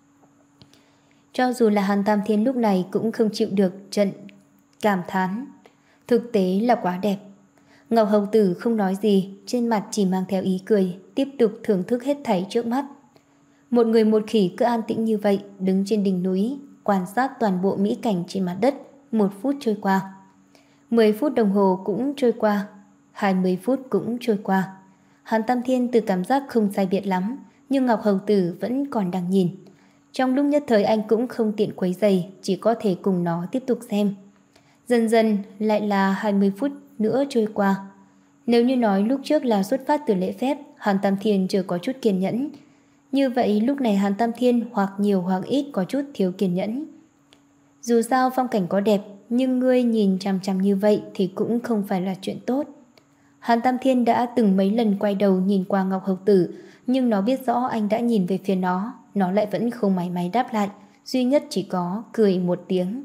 Cho dù là Hàn Tam Thiên lúc này cũng không chịu được trận cảm thán. Thực tế là quá đẹp. Ngọc Hầu Tử không nói gì, trên mặt chỉ mang theo ý cười, tiếp tục thưởng thức hết thảy trước mắt. Một người một khỉ cứ an tĩnh như vậy, đứng trên đỉnh núi, quan sát toàn bộ mỹ cảnh trên mặt đất. Một phút trôi qua, mười phút đồng hồ cũng trôi qua, hai mươi phút cũng trôi qua. Hàn Tam Thiên từ cảm giác không sai biệt lắm, nhưng Ngọc Hầu Tử vẫn còn đang nhìn. Trong lúc nhất thời anh cũng không tiện quấy rầy, chỉ có thể cùng nó tiếp tục xem. Dần dần lại là hai mươi phút nữa trôi qua. Nếu như nói lúc trước là xuất phát từ lễ phép, Hàn Tam Thiên chưa có chút kiên nhẫn. Như vậy lúc này Hàn Tam Thiên hoặc nhiều hoặc ít có chút thiếu kiên nhẫn. Dù sao phong cảnh có đẹp, nhưng ngươi nhìn chằm chằm như vậy thì cũng không phải là chuyện tốt. Hàn Tam Thiên đã từng mấy lần quay đầu nhìn qua Ngọc Hầu Tử, nhưng nó biết rõ anh đã nhìn về phía nó, nó lại vẫn không mảy may đáp lại, duy nhất chỉ có cười một tiếng.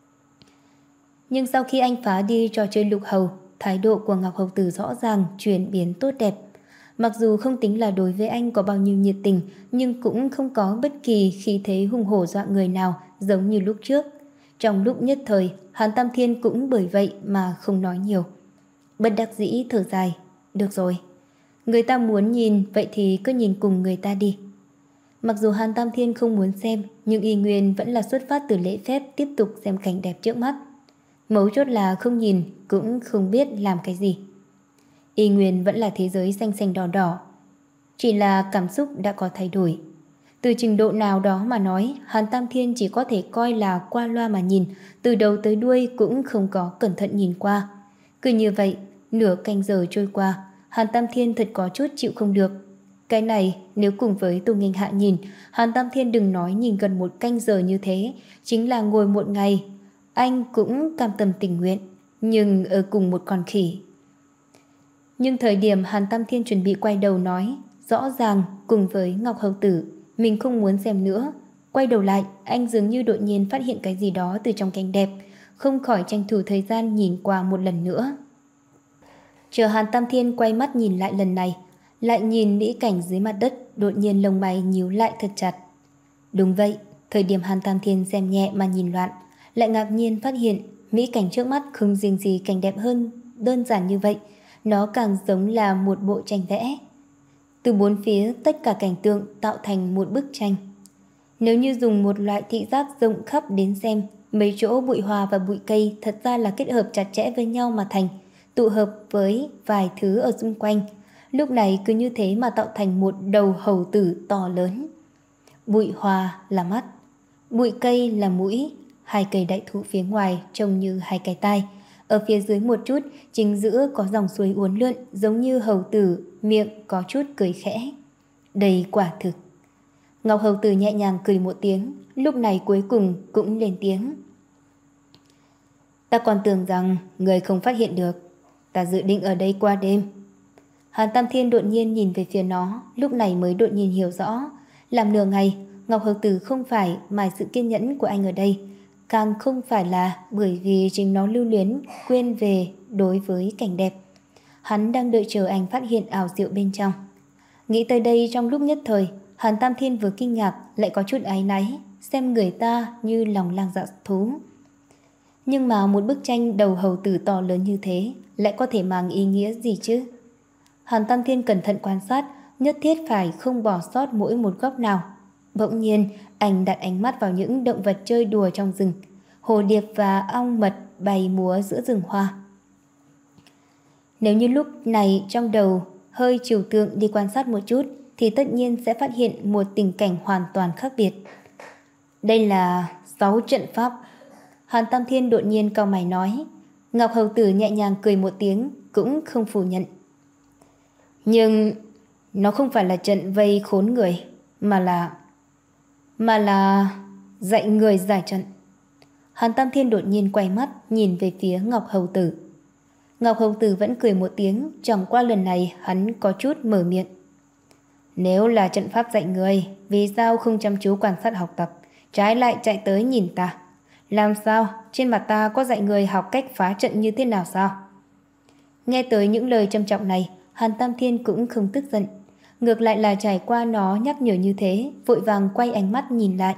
Nhưng sau khi anh phá đi trò chơi lục hầu, thái độ của Ngọc Hầu Tử rõ ràng chuyển biến tốt đẹp. Mặc dù không tính là đối với anh có bao nhiêu nhiệt tình, nhưng cũng không có bất kỳ khí thế hùng hổ dọa người nào giống như lúc trước. Trong lúc nhất thời, Hàn Tam Thiên cũng bởi vậy mà không nói nhiều. Bất đắc dĩ thở dài. Được rồi, người ta muốn nhìn, vậy thì cứ nhìn cùng người ta đi. Mặc dù Hàn Tam Thiên không muốn xem, nhưng y nguyên vẫn là xuất phát từ lễ phép tiếp tục xem cảnh đẹp trước mắt. Mấu chốt là không nhìn, cũng không biết làm cái gì. Y nguyên vẫn là thế giới xanh xanh đỏ đỏ, chỉ là cảm xúc đã có thay đổi. Từ trình độ nào đó mà nói, Hàn Tam Thiên chỉ có thể coi là qua loa mà nhìn, từ đầu tới đuôi cũng không có cẩn thận nhìn qua. Cứ như vậy, nửa canh giờ trôi qua, Hàn Tam Thiên thật có chút chịu không được. Cái này nếu cùng với Tô Nghênh Hạ nhìn, Hàn Tam Thiên đừng nói nhìn gần một canh giờ như thế, chính là ngồi một ngày, anh cũng cam tâm tình nguyện, nhưng ở cùng một con khỉ. Nhưng thời điểm Hàn Tam Thiên chuẩn bị quay đầu nói, rõ ràng cùng với Ngọc Hầu Tử, mình không muốn xem nữa. Quay đầu lại, anh dường như đột nhiên phát hiện cái gì đó từ trong cảnh đẹp, không khỏi tranh thủ thời gian nhìn qua một lần nữa. Chờ Hàn Tam Thiên quay mắt nhìn lại lần này, lại nhìn mỹ cảnh dưới mặt đất, đột nhiên lông mày nhíu lại thật chặt. Đúng vậy, thời điểm Hàn Tam Thiên xem nhẹ mà nhìn loạn, lại ngạc nhiên phát hiện mỹ cảnh trước mắt không riêng gì cảnh đẹp hơn đơn giản như vậy, nó càng giống là một bộ tranh vẽ. Từ bốn phía tất cả cảnh tượng tạo thành một bức tranh. Nếu như dùng một loại thị giác rộng khắp đến xem, mấy chỗ bụi hoa và bụi cây thật ra là kết hợp chặt chẽ với nhau mà thành, tụ hợp với vài thứ ở xung quanh. Lúc này cứ như thế mà tạo thành một đầu hầu tử to lớn. Bụi hoa là mắt, bụi cây là mũi, hai cây đại thụ phía ngoài trông như hai cái tai. Ở phía dưới một chút, chính giữa có dòng suối uốn lượn giống như hầu tử, miệng có chút cười khẽ. Đây quả thực. Ngọc Hầu Tử nhẹ nhàng cười một tiếng, lúc này cuối cùng cũng lên tiếng. Ta còn tưởng rằng người không phát hiện được, ta dự định ở đây qua đêm. Hàn Tam Thiên đột nhiên nhìn về phía nó, lúc này mới đột nhiên hiểu rõ. Làm nửa ngày, Ngọc Hầu Tử không phải mài sự kiên nhẫn của anh ở đây, càng không phải là bởi vì chính nó lưu luyến quên về đối với cảnh đẹp. Hắn đang đợi chờ anh phát hiện ảo diệu bên trong. Nghĩ tới đây, trong lúc nhất thời, Hàn Tam Thiên vừa kinh ngạc lại có chút áy náy, xem người ta như lòng lang dạ thú. Nhưng mà một bức tranh đầu hầu tử to lớn như thế lại có thể mang ý nghĩa gì chứ? Hàn Tam Thiên cẩn thận quan sát, nhất thiết phải không bỏ sót mỗi một góc nào. Bỗng nhiên, anh đặt ánh mắt vào những động vật chơi đùa trong rừng, hồ điệp và ong mật bay múa giữa rừng hoa. Nếu như lúc này trong đầu hơi trừu tượng đi quan sát một chút, thì tất nhiên sẽ phát hiện một tình cảnh hoàn toàn khác biệt. Đây là sáu trận pháp. Hàn Tam Thiên đột nhiên cau mày nói. Ngọc Hầu Tử nhẹ nhàng cười một tiếng, cũng không phủ nhận. Nhưng nó không phải là trận vây khốn người, mà là... Mà là... dạy người giải trận. Hàn Tam Thiên đột nhiên quay mắt, nhìn về phía Ngọc Hầu Tử. Ngọc Hầu Tử vẫn cười một tiếng, chẳng qua lần này hắn có chút mở miệng. Nếu là trận pháp dạy người, vì sao không chăm chú quan sát học tập, trái lại chạy tới nhìn ta? Làm sao? Trên mặt ta có dạy người học cách phá trận như thế nào sao? Nghe tới những lời trầm trọng này, Hàn Tam Thiên cũng không tức giận. Ngược lại là trải qua nó nhắc nhở như thế, vội vàng quay ánh mắt nhìn lại.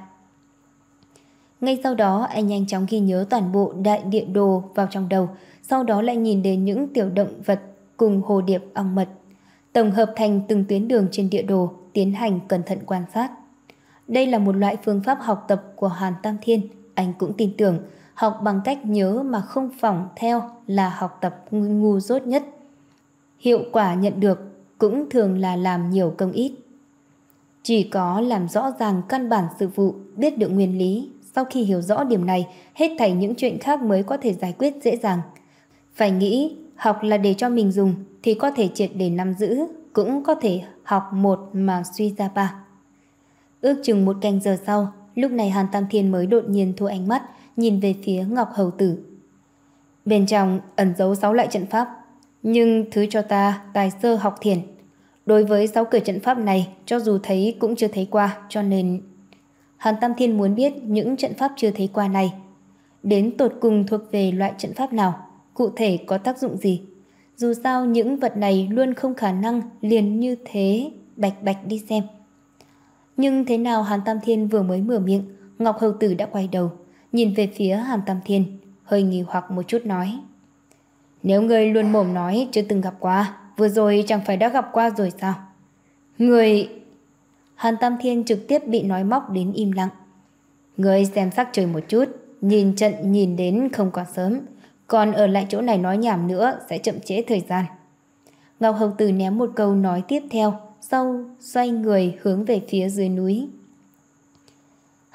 Ngay sau đó anh nhanh chóng ghi nhớ toàn bộ đại địa đồ vào trong đầu, sau đó lại nhìn đến những tiểu động vật cùng hồ điệp ong mật, tổng hợp thành từng tuyến đường trên địa đồ, tiến hành cẩn thận quan sát. Đây là một loại phương pháp học tập của Hàn Tam Thiên, anh cũng tin tưởng học bằng cách nhớ mà không phỏng theo là học tập ngu dốt nhất. Hiệu quả nhận được cũng thường là làm nhiều công ít. Chỉ có làm rõ ràng căn bản sự vụ, biết được nguyên lý, sau khi hiểu rõ điểm này, hết thảy những chuyện khác mới có thể giải quyết dễ dàng. Phải nghĩ học là để cho mình dùng thì có thể triệt để nắm giữ, cũng có thể học một mà suy ra ba. Ước chừng một canh giờ sau, lúc này Hàn Tam Thiên mới đột nhiên thu ánh mắt, nhìn về phía Ngọc Hầu Tử. Bên trong ẩn giấu sáu loại trận pháp, nhưng thứ cho ta tài sơ học thiền. Đối với sáu cửa trận pháp này, cho dù thấy cũng chưa thấy qua, cho nên... Hàn Tam Thiên muốn biết những trận pháp chưa thấy qua này đến tột cùng thuộc về loại trận pháp nào, cụ thể có tác dụng gì. Dù sao những vật này luôn không khả năng liền như thế bạch bạch đi xem. Nhưng thế nào Hàn Tam Thiên vừa mới mở miệng, Ngọc Hầu Tử đã quay đầu, nhìn về phía Hàn Tam Thiên, hơi nghi hoặc một chút nói. Nếu ngươi luôn mồm nói chưa từng gặp qua, vừa rồi chẳng phải đã gặp qua rồi sao? Người... Hàn Tam Thiên trực tiếp bị nói móc đến im lặng. Ngươi xem sắc trời một chút, nhìn trận nhìn đến không còn sớm, còn ở lại chỗ này nói nhảm nữa sẽ chậm trễ thời gian. Ngọc Hầu Tử ném một câu nói tiếp theo, sau xoay người hướng về phía dưới núi.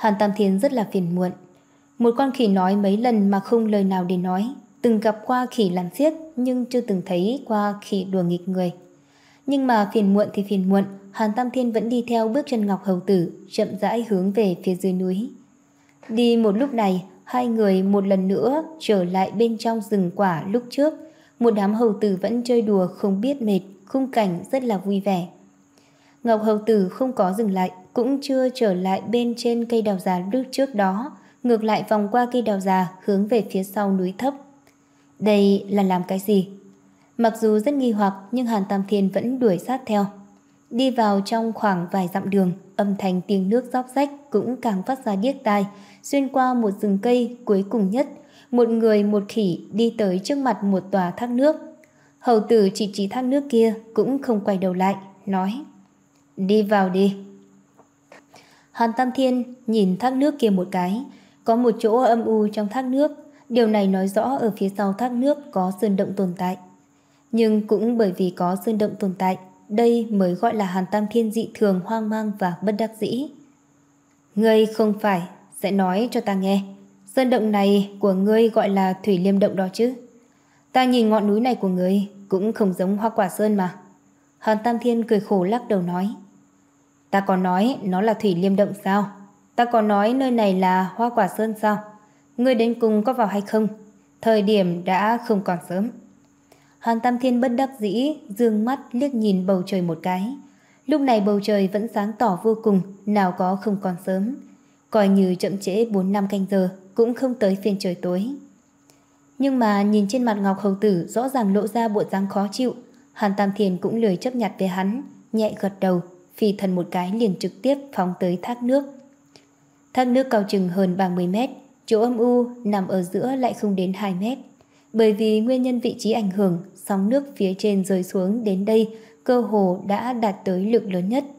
Hàn Tam Thiên rất là phiền muộn. Một con khỉ nói mấy lần mà không lời nào để nói. Từng gặp qua khỉ làm xiếc nhưng chưa từng thấy qua khỉ đùa nghịch người. Nhưng mà phiền muộn thì phiền muộn, Hàn Tam Thiên vẫn đi theo bước chân Ngọc Hầu Tử, chậm rãi hướng về phía dưới núi. Đi một lúc này, hai người một lần nữa trở lại bên trong rừng quả lúc trước. Một đám hầu tử vẫn chơi đùa không biết mệt, khung cảnh rất là vui vẻ. Ngọc Hầu Tử không có dừng lại, cũng chưa trở lại bên trên cây đào già lúc trước đó, ngược lại vòng qua cây đào già hướng về phía sau núi thấp. Đây là làm cái gì? Mặc dù rất nghi hoặc nhưng Hàn Tam Thiên vẫn đuổi sát theo. Đi vào trong khoảng vài dặm đường, âm thanh tiếng nước róc rách cũng càng phát ra điếc tai. Xuyên qua một rừng cây, cuối cùng nhất, một người một khỉ đi tới trước mặt một tòa thác nước. Hầu tử chỉ chỉ thác nước kia cũng không quay đầu lại, nói: đi vào đi. Hàn Tam Thiên nhìn thác nước kia một cái, có một chỗ âm u trong thác nước. Điều này nói rõ ở phía sau thác nước có sơn động tồn tại. Nhưng cũng bởi vì có sơn động tồn tại, đây mới gọi là Hàn Tam Thiên dị thường hoang mang và bất đắc dĩ. Ngươi không phải sẽ nói cho ta nghe, sơn động này của ngươi gọi là Thủy Liêm Động đó chứ? Ta nhìn ngọn núi này của ngươi cũng không giống Hoa Quả Sơn mà. Hàn Tam Thiên cười khổ lắc đầu nói: ta còn nói nó là Thủy Liêm Động sao? Ta còn nói nơi này là Hoa Quả Sơn sao? Ngươi đến cùng có vào hay không? Thời điểm đã không còn sớm. Hàn Tam Thiên bất đắc dĩ dương mắt liếc nhìn bầu trời một cái. Lúc này bầu trời vẫn sáng tỏ vô cùng, nào có không còn sớm. Coi như chậm trễ bốn năm canh giờ cũng không tới phiên trời tối. Nhưng mà nhìn trên mặt Ngọc Hầu Tử rõ ràng lộ ra bộ dáng khó chịu, Hàn Tam Thiên cũng lười chấp nhặt với hắn, nhẹ gật đầu, phi thần một cái liền trực tiếp phóng tới thác nước. Thác nước cao chừng hơn ba mươi mét, chỗ âm u nằm ở giữa lại không đến hai mét. Bởi vì nguyên nhân vị trí ảnh hưởng, sóng nước phía trên rơi xuống đến đây cơ hồ đã đạt tới lượng lớn nhất.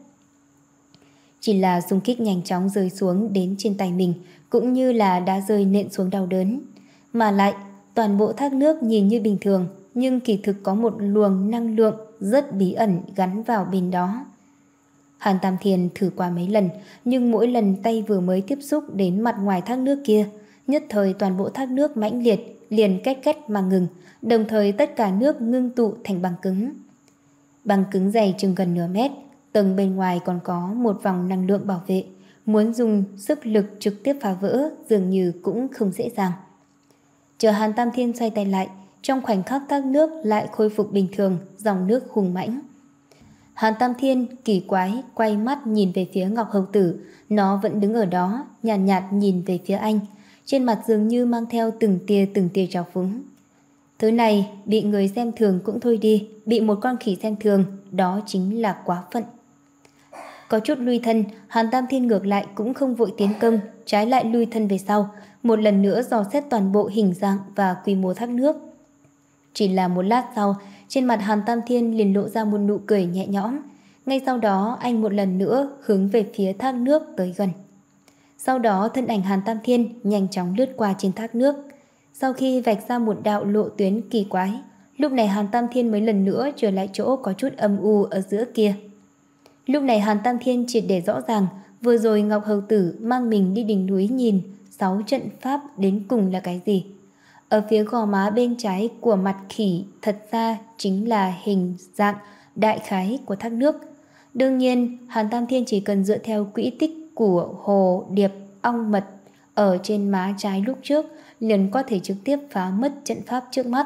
Chỉ là xung kích nhanh chóng rơi xuống đến trên tay mình, cũng như là đã rơi nện xuống đau đớn. Mà lại, toàn bộ thác nước nhìn như bình thường, nhưng kỳ thực có một luồng năng lượng rất bí ẩn gắn vào bên đó. Hàn Tam Thiên thử qua mấy lần, nhưng mỗi lần tay vừa mới tiếp xúc đến mặt ngoài thác nước kia, nhất thời toàn bộ thác nước mãnh liệt liền cách cách mà ngừng, đồng thời tất cả nước ngưng tụ thành băng cứng. Băng cứng dày chừng gần nửa mét, tầng bên ngoài còn có một vòng năng lượng bảo vệ, muốn dùng sức lực trực tiếp phá vỡ dường như cũng không dễ dàng. Chờ Hàn Tam Thiên xoay tay lại, trong khoảnh khắc thác nước lại khôi phục bình thường, dòng nước hùng mãnh. Hàn Tam Thiên kỳ quái quay mắt nhìn về phía Ngọc Hầu Tử, nó vẫn đứng ở đó, nhàn nhạt, nhạt nhìn về phía anh, trên mặt dường như mang theo từng tia từng tia trào phúng. Thứ này bị người xem thường cũng thôi đi, bị một con khỉ xem thường, đó chính là quá phận. Có chút lui thân, Hàn Tam Thiên ngược lại cũng không vội tiến công, trái lại lui thân về sau, một lần nữa dò xét toàn bộ hình dạng và quy mô thác nước. Chỉ là một lát sau, trên mặt Hàn Tam Thiên liền lộ ra một nụ cười nhẹ nhõm. Ngay sau đó anh một lần nữa hướng về phía thác nước tới gần. Sau đó thân ảnh Hàn Tam Thiên nhanh chóng lướt qua trên thác nước. Sau khi vạch ra một đạo lộ tuyến kỳ quái, lúc này Hàn Tam Thiên mới lần nữa trở lại chỗ có chút âm u ở giữa kia. Lúc này Hàn Tam Thiên triệt để rõ ràng, vừa rồi Ngọc Hầu Tử mang mình đi đỉnh núi nhìn sáu trận pháp đến cùng là cái gì. Ở phía gò má bên trái của mặt khỉ thật ra chính là hình dạng đại khái của thác nước. Đương nhiên, Hàn Tam Thiên chỉ cần dựa theo quỹ tích của hồ điệp ong mật ở trên má trái lúc trước liền có thể trực tiếp phá mất trận pháp trước mắt.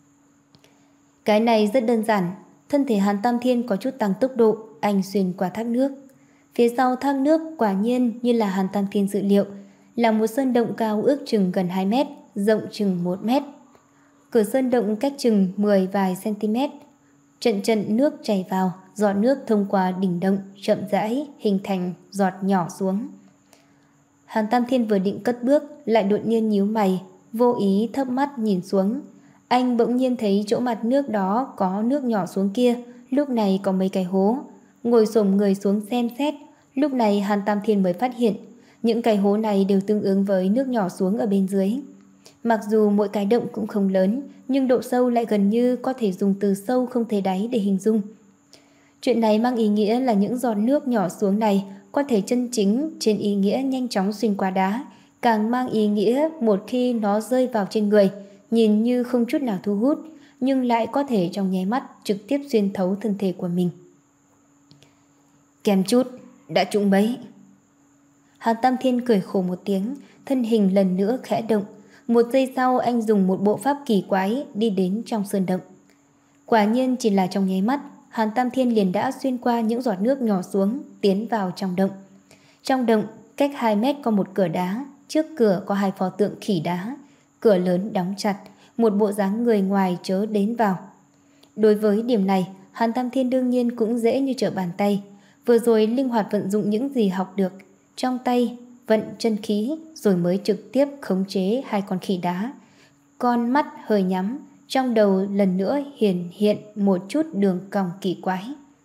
Cái này rất đơn giản, thân thể Hàn Tam Thiên có chút tăng tốc độ, anh xuyên qua thác nước. Phía sau thác nước quả nhiên như là Hàn Tam Thiên dự liệu, là một sơn động cao ước chừng gần hai mét, rộng chừng một mét. Cửa sơn động cách chừng mười vài cm. Trận trận nước chảy vào, giọt nước thông qua đỉnh động chậm rãi hình thành giọt nhỏ xuống. Hàn Tam Thiên vừa định cất bước, lại đột nhiên nhíu mày, vô ý thấp mắt nhìn xuống. Anh bỗng nhiên thấy chỗ mặt nước đó có nước nhỏ xuống kia, lúc này có mấy cái hố. Ngồi xổm người xuống xem xét, lúc này Hàn Tam Thiên mới phát hiện những cái hố này đều tương ứng với nước nhỏ xuống ở bên dưới. Mặc dù mỗi cái động cũng không lớn, nhưng độ sâu lại gần như có thể dùng từ sâu không thấy đáy để hình dung. Chuyện này mang ý nghĩa là những giọt nước nhỏ xuống này có thể chân chính trên ý nghĩa nhanh chóng xuyên qua đá, càng mang ý nghĩa một khi nó rơi vào trên người, nhìn như không chút nào thu hút, nhưng lại có thể trong nháy mắt trực tiếp xuyên thấu thân thể của mình. Kém chút, đã trúng bẫy. Hàn Tam Thiên cười khổ một tiếng, thân hình lần nữa khẽ động. Một giây sau anh dùng một bộ pháp kỳ quái đi đến trong sơn động. Quả nhiên chỉ là trong nháy mắt, Hàn Tam Thiên liền đã xuyên qua những giọt nước nhỏ xuống, tiến vào trong động. Trong động, cách hai mét có một cửa đá, trước cửa có hai pho tượng khỉ đá. Cửa lớn đóng chặt, một bộ dáng người ngoài chớ đến vào. Đối với điểm này, Hàn Tam Thiên đương nhiên cũng dễ như trở bàn tay. Vừa rồi linh hoạt vận dụng những gì học được, trong tay vận chân khí rồi mới trực tiếp khống chế hai con khỉ đá. Con mắt hơi nhắm, trong đầu lần nữa hiển hiện một chút đường cong kỳ quái.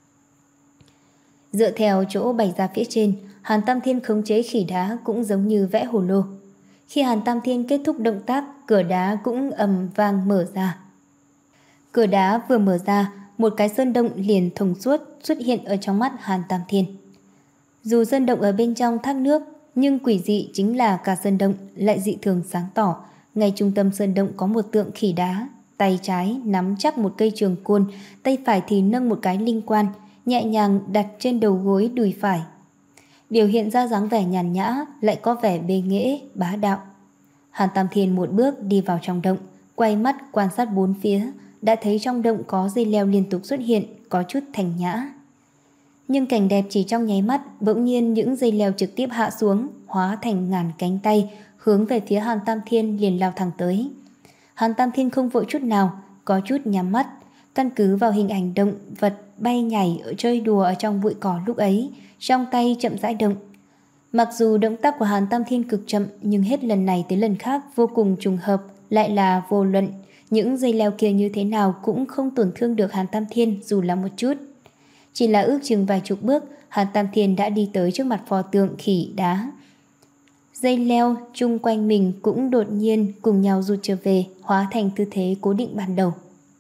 Dựa theo chỗ bày ra phía trên, Hàn Tam Thiên khống chế khỉ đá cũng giống như vẽ hồ lô. Khi Hàn Tam Thiên kết thúc động tác, cửa đá cũng ầm vang mở ra. Cửa đá vừa mở ra, một cái sơn động liền thông suốt xuất hiện ở trong mắt Hàn Tam Thiên. Dù sơn động ở bên trong thác nước, nhưng quỷ dị chính là cả sơn động lại dị thường sáng tỏ. Ngay trung tâm sơn động có một tượng khỉ đá, tay trái nắm chắc một cây trường côn, tay phải thì nâng một cái linh quan, nhẹ nhàng đặt trên đầu gối đùi phải. Biểu hiện ra dáng vẻ nhàn nhã, lại có vẻ bề nghệ, bá đạo. Hàn Tam Thiên một bước đi vào trong động, quay mắt quan sát bốn phía, đã thấy trong động có dây leo liên tục xuất hiện, có chút thành nhã. Nhưng cảnh đẹp chỉ trong nháy mắt, bỗng nhiên những dây leo trực tiếp hạ xuống, hóa thành ngàn cánh tay, hướng về phía Hàn Tam Thiên liền lao thẳng tới. Hàn Tam Thiên không vội chút nào, có chút nhắm mắt, căn cứ vào hình ảnh động vật bay nhảy ở chơi đùa ở trong bụi cỏ lúc ấy, trong tay chậm rãi động. Mặc dù động tác của Hàn Tam Thiên cực chậm, nhưng hết lần này tới lần khác vô cùng trùng hợp, lại là vô luận những dây leo kia như thế nào cũng không tổn thương được Hàn Tam Thiên dù là một chút. Chỉ là ước chừng vài chục bước, Hàn Tam Thiên đã đi tới trước mặt pho tượng khỉ đá. Dây leo chung quanh mình cũng đột nhiên cùng nhau rụt trở về, hóa thành tư thế cố định ban đầu.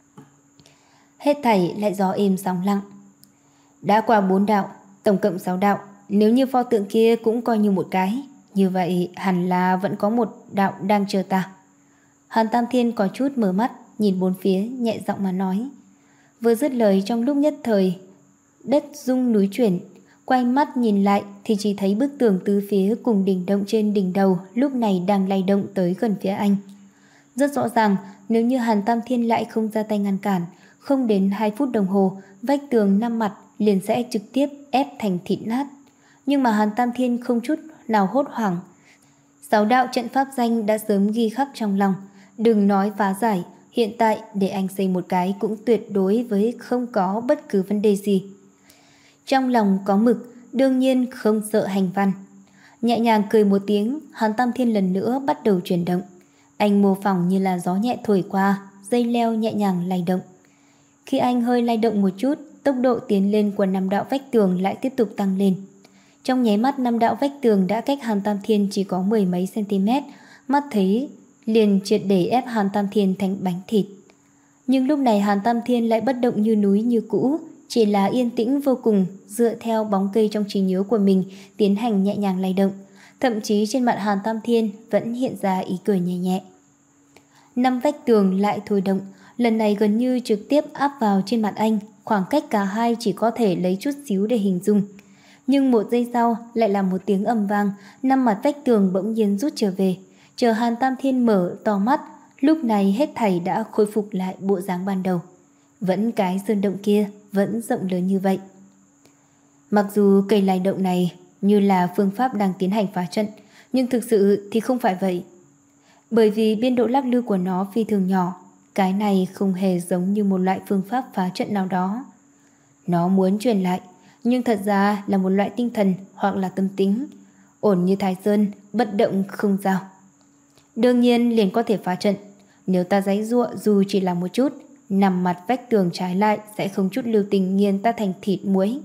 Hết thảy lại gió êm sóng lặng. Đã qua bốn đạo, tổng cộng sáu đạo. Nếu như pho tượng kia cũng coi như một cái, như vậy hẳn là vẫn có một đạo đang chờ ta. Hàn Tam Thiên có chút mở mắt, nhìn bốn phía, nhẹ giọng mà nói. Vừa dứt lời, trong lúc nhất thời, đất rung núi chuyển. Quay mắt nhìn lại thì chỉ thấy bức tường tứ phía cùng đỉnh động trên đỉnh đầu lúc này đang lay động tới gần phía anh. Rất rõ ràng, nếu như Hàn Tam Thiên lại không ra tay ngăn cản, không đến hai phút đồng hồ, vách tường năm mặt liền sẽ trực tiếp ép thành thịt nát. Nhưng mà Hàn Tam Thiên không chút nào hốt hoảng. Sáu đạo trận pháp danh đã sớm ghi khắc trong lòng. Đừng nói phá giải, hiện tại để anh xây một cái cũng tuyệt đối với không có bất cứ vấn đề gì. Trong lòng có mực, đương nhiên không sợ hành văn. Nhẹ nhàng cười một tiếng, Hàn Tam Thiên lần nữa bắt đầu chuyển động. Anh mô phỏng như là gió nhẹ thổi qua, dây leo nhẹ nhàng lay động. Khi anh hơi lay động một chút, tốc độ tiến lên của năm đạo vách tường lại tiếp tục tăng lên. Trong nháy mắt năm đạo vách tường đã cách Hàn Tam Thiên chỉ có mười mấy cm, mắt thấy liền triệt để ép Hàn Tam Thiên thành bánh thịt. Nhưng lúc này Hàn Tam Thiên lại bất động như núi như cũ, chỉ là yên tĩnh vô cùng, dựa theo bóng cây trong trí nhớ của mình tiến hành nhẹ nhàng lay động. Thậm chí trên mặt Hàn Tam Thiên vẫn hiện ra ý cười nhẹ nhẹ. Năm vách tường lại thôi động, lần này gần như trực tiếp áp vào trên mặt anh, khoảng cách cả hai chỉ có thể lấy chút xíu để hình dung. Nhưng một giây sau lại là một tiếng ầm vang, năm mặt vách tường bỗng nhiên rút trở về. Chờ Hàn Tam Thiên mở to mắt, lúc này hết thảy đã khôi phục lại bộ dáng ban đầu. Vẫn cái sơn động kia vẫn rộng lớn như vậy. Mặc dù cây lay động này như là phương pháp đang tiến hành phá trận, nhưng thực sự thì không phải vậy. Bởi vì biên độ lắc lư của nó phi thường nhỏ, cái này không hề giống như một loại phương pháp phá trận nào đó. Nó muốn truyền lại, nhưng thật ra là một loại tinh thần hoặc là tâm tính, ổn như Thái Sơn, bất động không dao. Đương nhiên liền có thể phá trận. Nếu ta giãy giụa dù chỉ là một chút, nằm mặt vách tường trái lại sẽ không chút lưu tình nghiền ta thành thịt muối.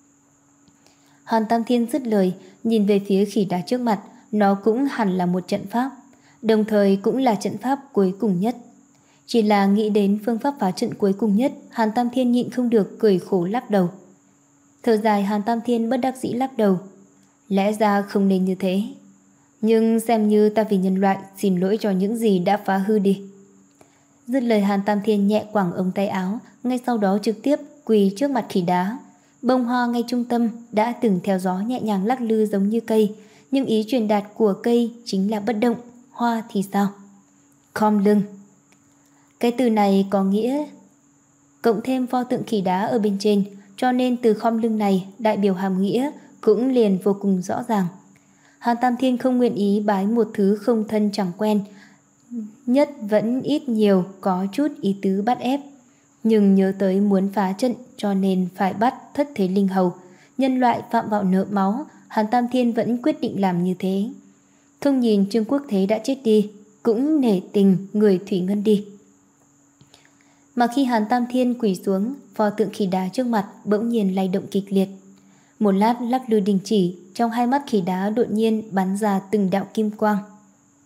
Hàn Tam Thiên dứt lời, nhìn về phía khỉ đá trước mặt, nó cũng hẳn là một trận pháp, đồng thời cũng là trận pháp cuối cùng nhất. Chỉ là nghĩ đến phương pháp phá trận cuối cùng nhất, Hàn Tam Thiên nhịn không được cười khổ lắc đầu. Thở dài, Hàn Tam Thiên bất đắc dĩ lắc đầu. Lẽ ra không nên như thế. Nhưng xem như ta vì nhân loại xin lỗi cho những gì đã phá hư đi. Dứt lời, Hàn Tam Thiên nhẹ quẳng ống tay áo, ngay sau đó trực tiếp quỳ trước mặt khỉ đá. Bông hoa ngay trung tâm đã từng theo gió nhẹ nhàng lắc lư giống như cây, nhưng ý truyền đạt của cây chính là bất động, hoa thì sao? Khom lưng. Cái từ này có nghĩa cộng thêm pho tượng khỉ đá ở bên trên, cho nên từ khom lưng này đại biểu hàm nghĩa cũng liền vô cùng rõ ràng. Hàn Tam Thiên không nguyện ý bái một thứ không thân chẳng quen, nhất vẫn ít nhiều có chút ý tứ bắt ép. Nhưng nhớ tới muốn phá trận cho nên phải bắt Thất Thế Linh Hầu, nhân loại phạm vào nợ máu, Hàn Tam Thiên vẫn quyết định làm như thế. Không nhìn Trương Quốc Thế đã chết đi, cũng nể tình người Thủy Ngân đi. Mà khi Hàn Tam Thiên quỳ xuống, pho tượng khỉ đá trước mặt bỗng nhiên lay động kịch liệt. Một lát lắc lư đình chỉ, trong hai mắt khỉ đá đột nhiên bắn ra từng đạo kim quang.